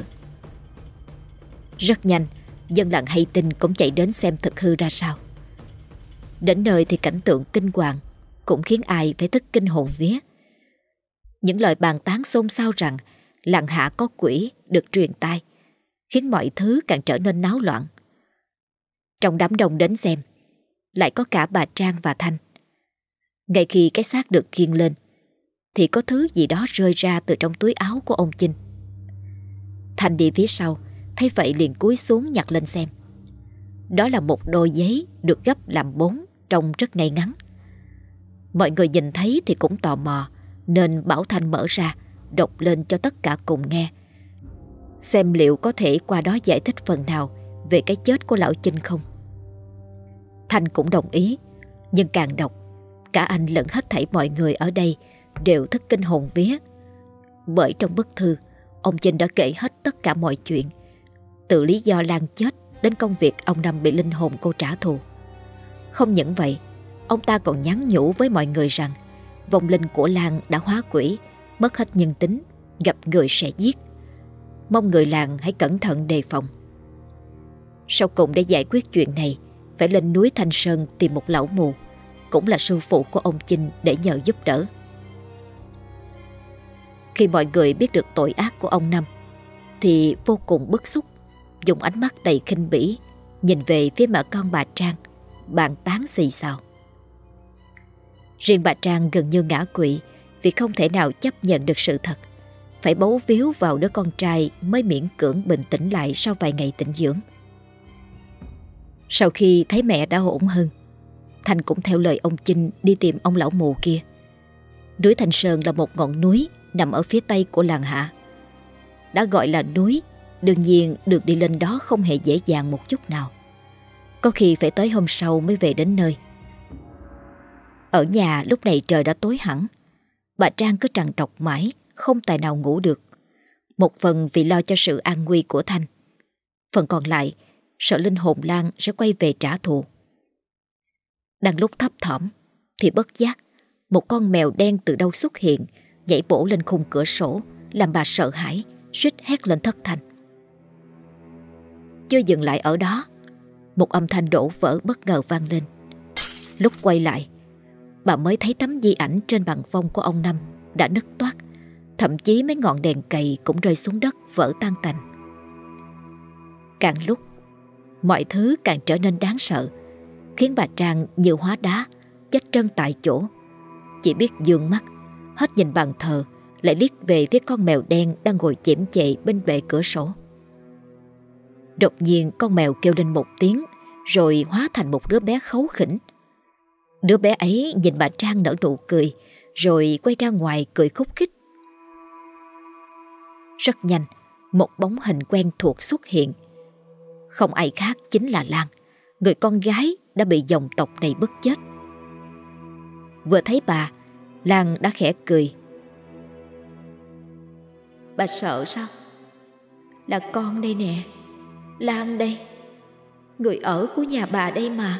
Rất nhanh, dân làng hay tin cũng chạy đến xem thực hư ra sao. Đến nơi thì cảnh tượng kinh hoàng cũng khiến ai phải thức kinh hồn vía. Những lời bàn tán xôn xao rằng làng hạ có quỷ được truyền tai, khiến mọi thứ càng trở nên náo loạn. Trong đám đông đến xem, lại có cả bà Trang và Thanh. Ngay khi cái xác được khiêng lên, thì có thứ gì đó rơi ra từ trong túi áo của ông Chinh. Thanh đi phía sau, thấy vậy liền cúi xuống nhặt lên xem. Đó là một đôi giấy được gấp làm 4, trông rất ngay ngắn. Mọi người nhìn thấy thì cũng tò mò, nên bảo Thanh mở ra, đọc lên cho tất cả cùng nghe, xem liệu có thể qua đó giải thích phần nào về cái chết của lão Chinh không. Thanh cũng đồng ý, nhưng càng đọc, cả anh lẫn hết thảy mọi người ở đây đều thất kinh hồn vía. Bởi trong bức thư, ông Chinh đã kể hết tất cả mọi chuyện, từ lý do Lan chết đến công việc ông Năm bị linh hồn cô trả thù. Không những vậy, ông ta còn nhắn nhủ với mọi người rằng vong linh của Lan đã hóa quỷ, mất hết nhân tính, gặp người sẽ giết. Mong người làng hãy cẩn thận đề phòng. Sau cùng để giải quyết chuyện này, phải lên núi Thanh Sơn tìm một lão mù, cũng là sư phụ của ông Chinh, để nhờ giúp đỡ. Khi mọi người biết được tội ác của ông Năm thì vô cùng bức xúc, dùng ánh mắt đầy khinh bỉ nhìn về phía mẹ con bà Trang, bàn tán xì xào. Riêng bà Trang gần như ngã quỵ vì không thể nào chấp nhận được sự thật, phải bấu víu vào đứa con trai mới miễn cưỡng bình tĩnh lại sau vài ngày tĩnh dưỡng. Sau khi thấy mẹ đã ổn hơn, Thanh cũng theo lời ông Chinh đi tìm ông lão mù kia. Núi Thanh Sơn là một ngọn núi nằm ở phía tây của làng Hạ. Đã gọi là núi, đương nhiên được đi lên đó không hề dễ dàng một chút nào. Có khi phải tới hôm sau mới về đến nơi. Ở nhà lúc này trời đã tối hẳn. Bà Trang cứ trằn trọc mãi, không tài nào ngủ được. Một phần vì lo cho sự an nguy của Thanh, phần còn lại sợ linh hồn Lan sẽ quay về trả thù. Đang lúc thấp thỏm thì bất giác một con mèo đen từ đâu xuất hiện, nhảy bổ lên khung cửa sổ, làm bà sợ hãi, suýt hét lên thất thanh. Chưa dừng lại ở đó, một âm thanh đổ vỡ bất ngờ vang lên. Lúc quay lại, bà mới thấy tấm di ảnh trên bàn vong của ông Năm đã nứt toác, thậm chí mấy ngọn đèn cầy cũng rơi xuống đất vỡ tan tành. Càng lúc, mọi thứ càng trở nên đáng sợ, khiến bà Trang như hóa đá, chết trân tại chỗ. Chỉ biết dương mắt, hết nhìn bàn thờ, lại liếc về phía con mèo đen đang ngồi chễm chệ bên bệ cửa sổ. Đột nhiên con mèo kêu lên một tiếng, rồi hóa thành một đứa bé kháu khỉnh. Đứa bé ấy nhìn bà Trang nở nụ cười, rồi quay ra ngoài cười khúc khích. Rất nhanh, một bóng hình quen thuộc xuất hiện. Không ai khác chính là Lan, người con gái đã bị dòng tộc này bức chết. Vừa thấy bà, Lan đã khẽ cười. Bà sợ sao? Là con đây nè, Lan đây, người ở của nhà bà đây mà.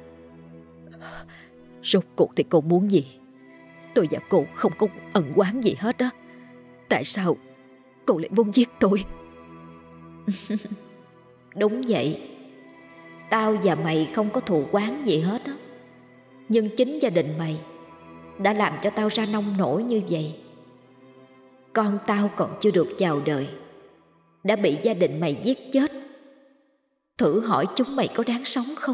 Rốt cuộc thì cô muốn gì? Tôi và cô không có ân oán gì hết á. Tại sao cô lại muốn giết tôi? Đúng vậy, tao và mày không có thù oán gì hết á. Nhưng chính gia đình mày đã làm cho tao ra nông nổi như vậy. Con tao còn chưa được chào đời, đã bị gia đình mày giết chết. Thử hỏi chúng mày có đáng sống không?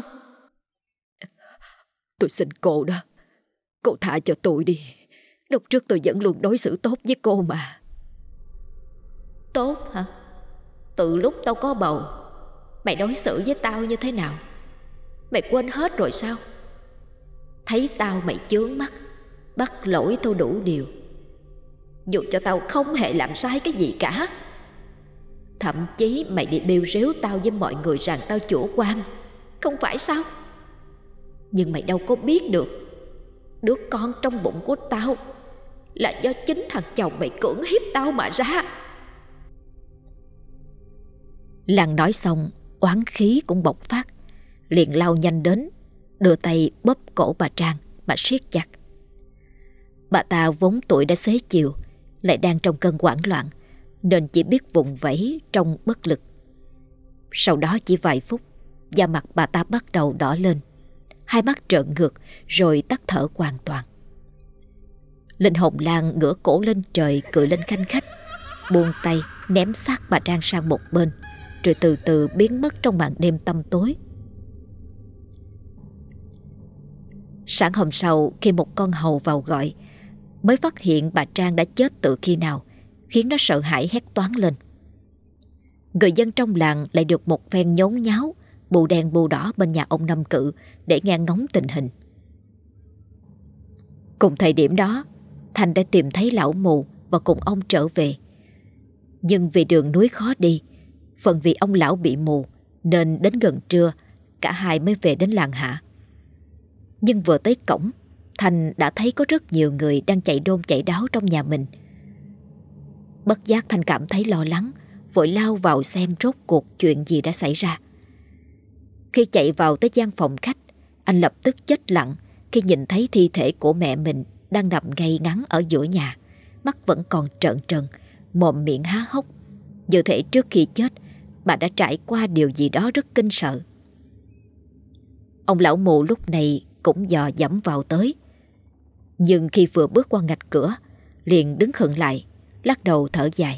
Tôi xin cô đó, cô tha cho tôi đi. Lúc trước tôi vẫn luôn đối xử tốt với cô mà. Tốt hả? Từ lúc tao có bầu, mày đối xử với tao như thế nào? Mày quên hết rồi sao? thấy tao mày chướng mắt, bắt lỗi tao đủ điều, dù cho tao không hề làm sai cái gì cả. Thậm chí mày đi bêu rếu tao với mọi người rằng tao chủ quan, không phải sao? Nhưng mày đâu có biết được, đứa con trong bụng của tao là do chính thằng chồng mày cưỡng hiếp tao mà ra. Lăng nói xong, oán khí cũng bộc phát, liền lao nhanh đến, đưa tay bóp cổ bà Trang mà siết chặt. Bà ta vốn tuổi đã xế chiều, lại đang trong cơn hoảng loạn, nên chỉ biết vùng vẫy trong bất lực. Sau đó chỉ vài phút, da mặt bà ta bắt đầu đỏ lên, hai mắt trợn ngược rồi tắt thở hoàn toàn. Linh Hồng Lan ngửa cổ lên trời cười lên khanh khách, buông tay ném xác bà Trang sang một bên, rồi từ từ biến mất trong màn đêm tăm tối. Sáng hôm sau, khi một con hầu vào gọi, mới phát hiện bà Trang đã chết từ khi nào, khiến nó sợ hãi hét toáng lên. Người dân trong làng lại được một phen nhốn nháo, bù đen bù đỏ bên nhà ông Năm Cự để nghe ngóng tình hình. Cùng thời điểm đó, Thành đã tìm thấy lão mù và cùng ông trở về. Nhưng vì đường núi khó đi, phần vì ông lão bị mù, nên đến gần trưa cả hai mới về đến làng Hạ. Nhưng vừa tới cổng, Thành đã thấy có rất nhiều người đang chạy đôn chạy đáo trong nhà mình. Bất giác Thành cảm thấy lo lắng, vội lao vào xem rốt cuộc chuyện gì đã xảy ra. Khi chạy vào tới gian phòng khách, anh lập tức chết lặng khi nhìn thấy thi thể của mẹ mình đang nằm ngay ngắn ở giữa nhà, mắt vẫn còn trợn trừng, mồm miệng há hốc, như thể trước khi chết bà đã trải qua điều gì đó rất kinh sợ. Ông lão mù lúc này cũng dò dẫm vào tới, nhưng khi vừa bước qua ngạch cửa liền đứng khựng lại, lắc đầu thở dài.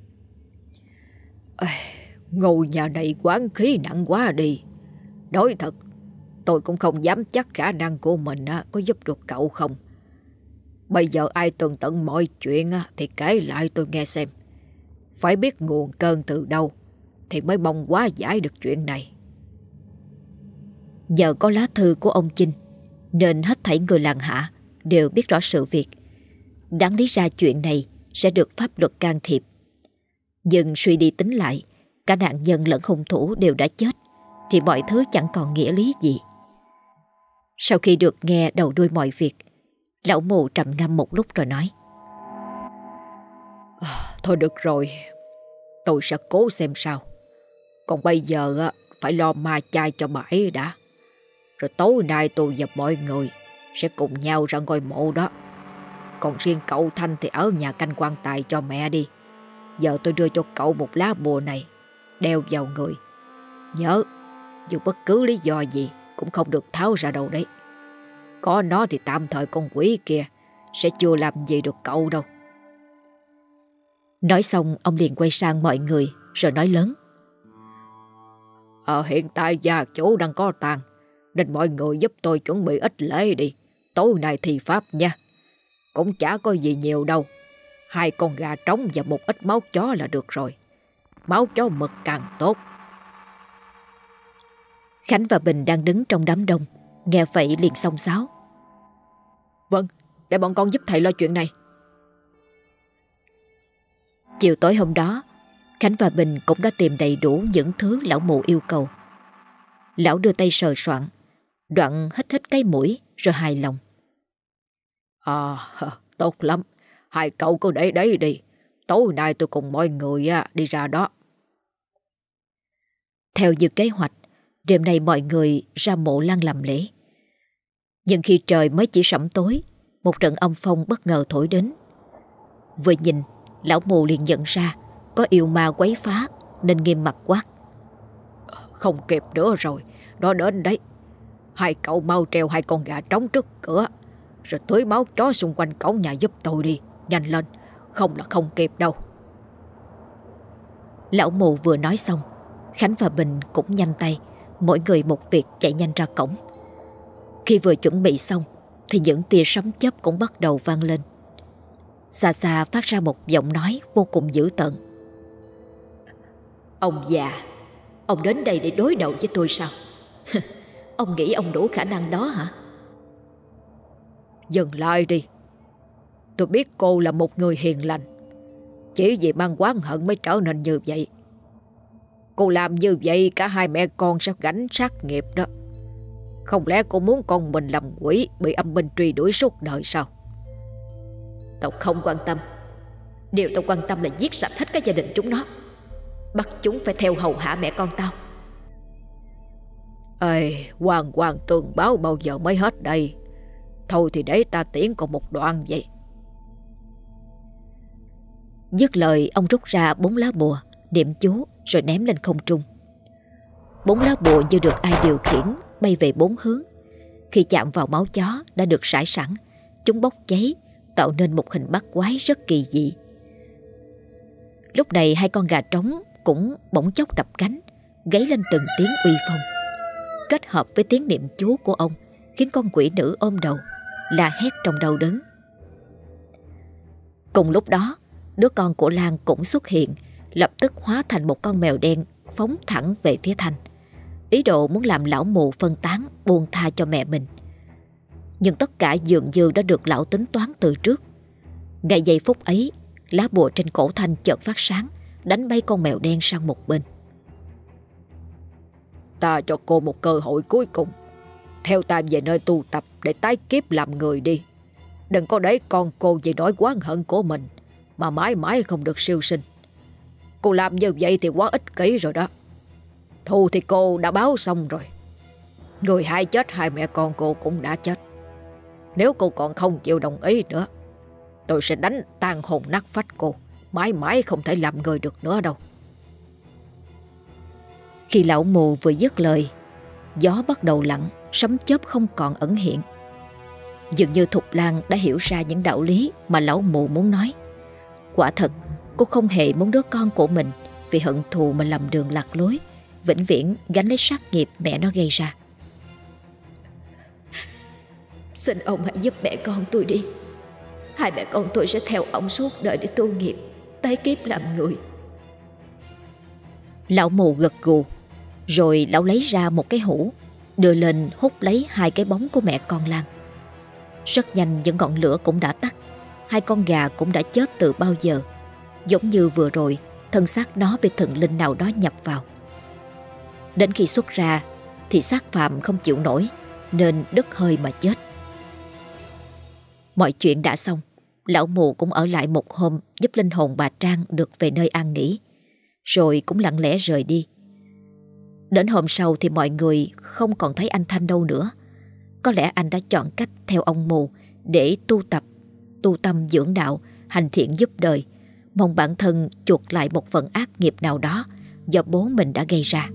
Ngôi nhà này quán khí nặng quá đi. Nói thật, tôi cũng không dám chắc khả năng của mình có giúp được cậu không. Bây giờ ai tường tận mọi chuyện thì kể lại tôi nghe xem. Phải biết nguồn cơn từ đâu thì mới mong hóa giải được chuyện này. Nhờ có lá thư của ông Chinh nên hết thảy người làng Hạ đều biết rõ sự việc. Đáng lý ra chuyện này sẽ được pháp luật can thiệp. Nhưng suy đi tính lại, cả nạn nhân lẫn hung thủ đều đã chết, thì mọi thứ chẳng còn nghĩa lý gì. Sau khi được nghe đầu đuôi mọi việc, lão mù trầm ngâm một lúc rồi nói: Thôi được rồi, tôi sẽ cố xem sao. Còn bây giờ phải lo ma chay cho bà ấy đã. Rồi tối nay tôi và mọi người sẽ cùng nhau ra ngôi mộ đó. Còn riêng cậu Thanh thì ở nhà canh quan tài cho mẹ đi. Giờ tôi đưa cho cậu một lá bùa này, đeo vào người. Nhớ, dù bất cứ lý do gì cũng không được tháo ra đâu đấy. Có nó thì tạm thời con quỷ kia sẽ chưa làm gì được cậu đâu. Nói xong ông liền quay sang mọi người rồi nói lớn: Hiện tại gia chủ đang có tang, nên mọi người giúp tôi chuẩn bị ít lễ đi. Tối nay thi pháp nha. Cũng chả có gì nhiều đâu, 2 con gà trống và một ít máu chó là được rồi. Máu chó mực càng tốt. Khánh và Bình đang đứng trong đám đông, nghe vậy liền xông xáo: Vâng, để bọn con giúp thầy lo chuyện này. Chiều tối hôm đó, Khánh và Bình cũng đã tìm đầy đủ những thứ lão mù yêu cầu. Lão đưa tay sờ soạn, đoạn hít hít cái mũi rồi hài lòng: Tốt lắm, hai cậu cứ để đấy đi. Tối nay tôi cùng mọi người đi ra đó. Theo như kế hoạch, đêm nay mọi người ra mộ Lăng làm lễ. Nhưng khi trời mới chỉ sẫm tối, một trận âm phong bất ngờ thổi đến. Vừa nhìn, lão mù liền nhận ra có yêu ma quấy phá, nên nghiêm mặt quát: Không kịp nữa rồi, nó đến đấy. Hai cậu mau treo 2 con gà trống trước cửa, rồi tưới máu chó xung quanh cổng nhà giúp tôi đi. Nhanh lên, không là không kịp đâu. Lão mù vừa nói xong, Khánh và Bình cũng nhanh tay, mỗi người một việc chạy nhanh ra cổng. Khi vừa chuẩn bị xong thì những tia sấm chớp cũng bắt đầu vang lên. Xa xa phát ra một giọng nói vô cùng dữ tợn: Ông già, ông đến đây để đối đầu với tôi sao? Ông nghĩ ông đủ khả năng đó hả? Dừng lại đi. Tôi biết cô là một người hiền lành, chỉ vì mang oán hận mới trở nên như vậy. Cô làm như vậy cả hai mẹ con sẽ gánh sát nghiệp đó. Không lẽ cô muốn con mình làm quỷ, bị âm binh truy đuổi suốt đời sao? Tao không quan tâm. Điều tao quan tâm là giết sạch hết cái gia đình chúng nó, bắt chúng phải theo hầu hạ mẹ con tao. Ê, hoàng hoàng tường báo bao giờ mới hết đây? Thôi thì để ta tiễn còn một đoạn vậy. Dứt lời, ông rút ra 4 lá bùa, niệm chú rồi ném lên không trung. 4 lá bùa như được ai điều khiển bay về 4 hướng. Khi chạm vào máu chó đã được rải sẵn, chúng bốc cháy, tạo nên một hình bắt quái rất kỳ dị. Lúc này hai con gà trống cũng bỗng chốc đập cánh, gáy lên từng tiếng uy phong. Kết hợp với tiếng niệm chú của ông khiến con quỷ nữ ôm đầu, la hét trong đau đớn. Cùng lúc đó, đứa con của Lan cũng xuất hiện, lập tức hóa thành một con mèo đen phóng thẳng về phía Thanh, ý đồ muốn làm lão mù phân tán, buông tha cho mẹ mình. Nhưng tất cả dường như đã được lão tính toán từ trước. Ngay giây phút ấy, lá bùa trên cổ Thanh chợt phát sáng, đánh bay con mèo đen sang một bên. Ta cho cô một cơ hội cuối cùng. Theo ta về nơi tu tập để tái kiếp làm người đi. Đừng có để con cô vì nỗi oán hận của mình mà mãi mãi không được siêu sinh. Cô làm như vậy thì quá ích kỷ rồi đó. Thù thì cô đã báo xong rồi. Người hai chết, hai mẹ con cô cũng đã chết. Nếu cô còn không chịu đồng ý nữa, tôi sẽ đánh tan hồn nát phách cô, mãi mãi không thể làm người được nữa đâu. Khi lão mù vừa dứt lời, gió bắt đầu lặng, sấm chớp không còn ẩn hiện. Dường như Thục Lan đã hiểu ra những đạo lý mà lão mù muốn nói. Quả thật, cô không hề muốn đứa con của mình vì hận thù mà lầm đường lạc lối, vĩnh viễn gánh lấy sát nghiệp mẹ nó gây ra. Xin ông hãy giúp mẹ con tôi đi. Hai mẹ con tôi sẽ theo ông suốt đời để tu nghiệp, tái kiếp làm người. Lão mù gật gù, rồi lão lấy ra một cái hũ, đưa lên hút lấy hai cái bóng của mẹ con Lan. Rất nhanh những ngọn lửa cũng đã tắt. Hai con gà cũng đã chết từ bao giờ. Giống như vừa rồi, thân xác nó bị thần linh nào đó nhập vào. Đến khi xuất ra thì xác Phạm không chịu nổi, nên đứt hơi mà chết. Mọi chuyện đã xong, lão mù cũng ở lại một hôm giúp linh hồn bà Trang được về nơi an nghỉ, rồi cũng lặng lẽ rời đi. Đến hôm sau thì mọi người không còn thấy anh Thanh đâu nữa. Có lẽ anh đã chọn cách theo ông mù để tu tập, tu tâm dưỡng đạo, hành thiện giúp đời, mong bản thân chuộc lại một phần ác nghiệp nào đó do bố mình đã gây ra.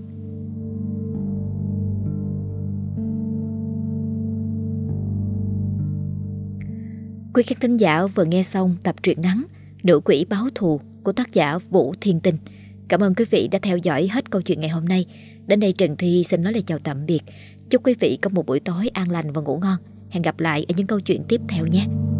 Quý khán thính giả vừa nghe xong tập truyện ngắn Nữ quỷ báo thù của tác giả Vũ Thiên Tinh. Cảm ơn quý vị đã theo dõi hết câu chuyện ngày hôm nay. Đến đây Trần Thi xin nói lời chào tạm biệt. Chúc quý vị có một buổi tối an lành và ngủ ngon. Hẹn gặp lại ở những câu chuyện tiếp theo nhé.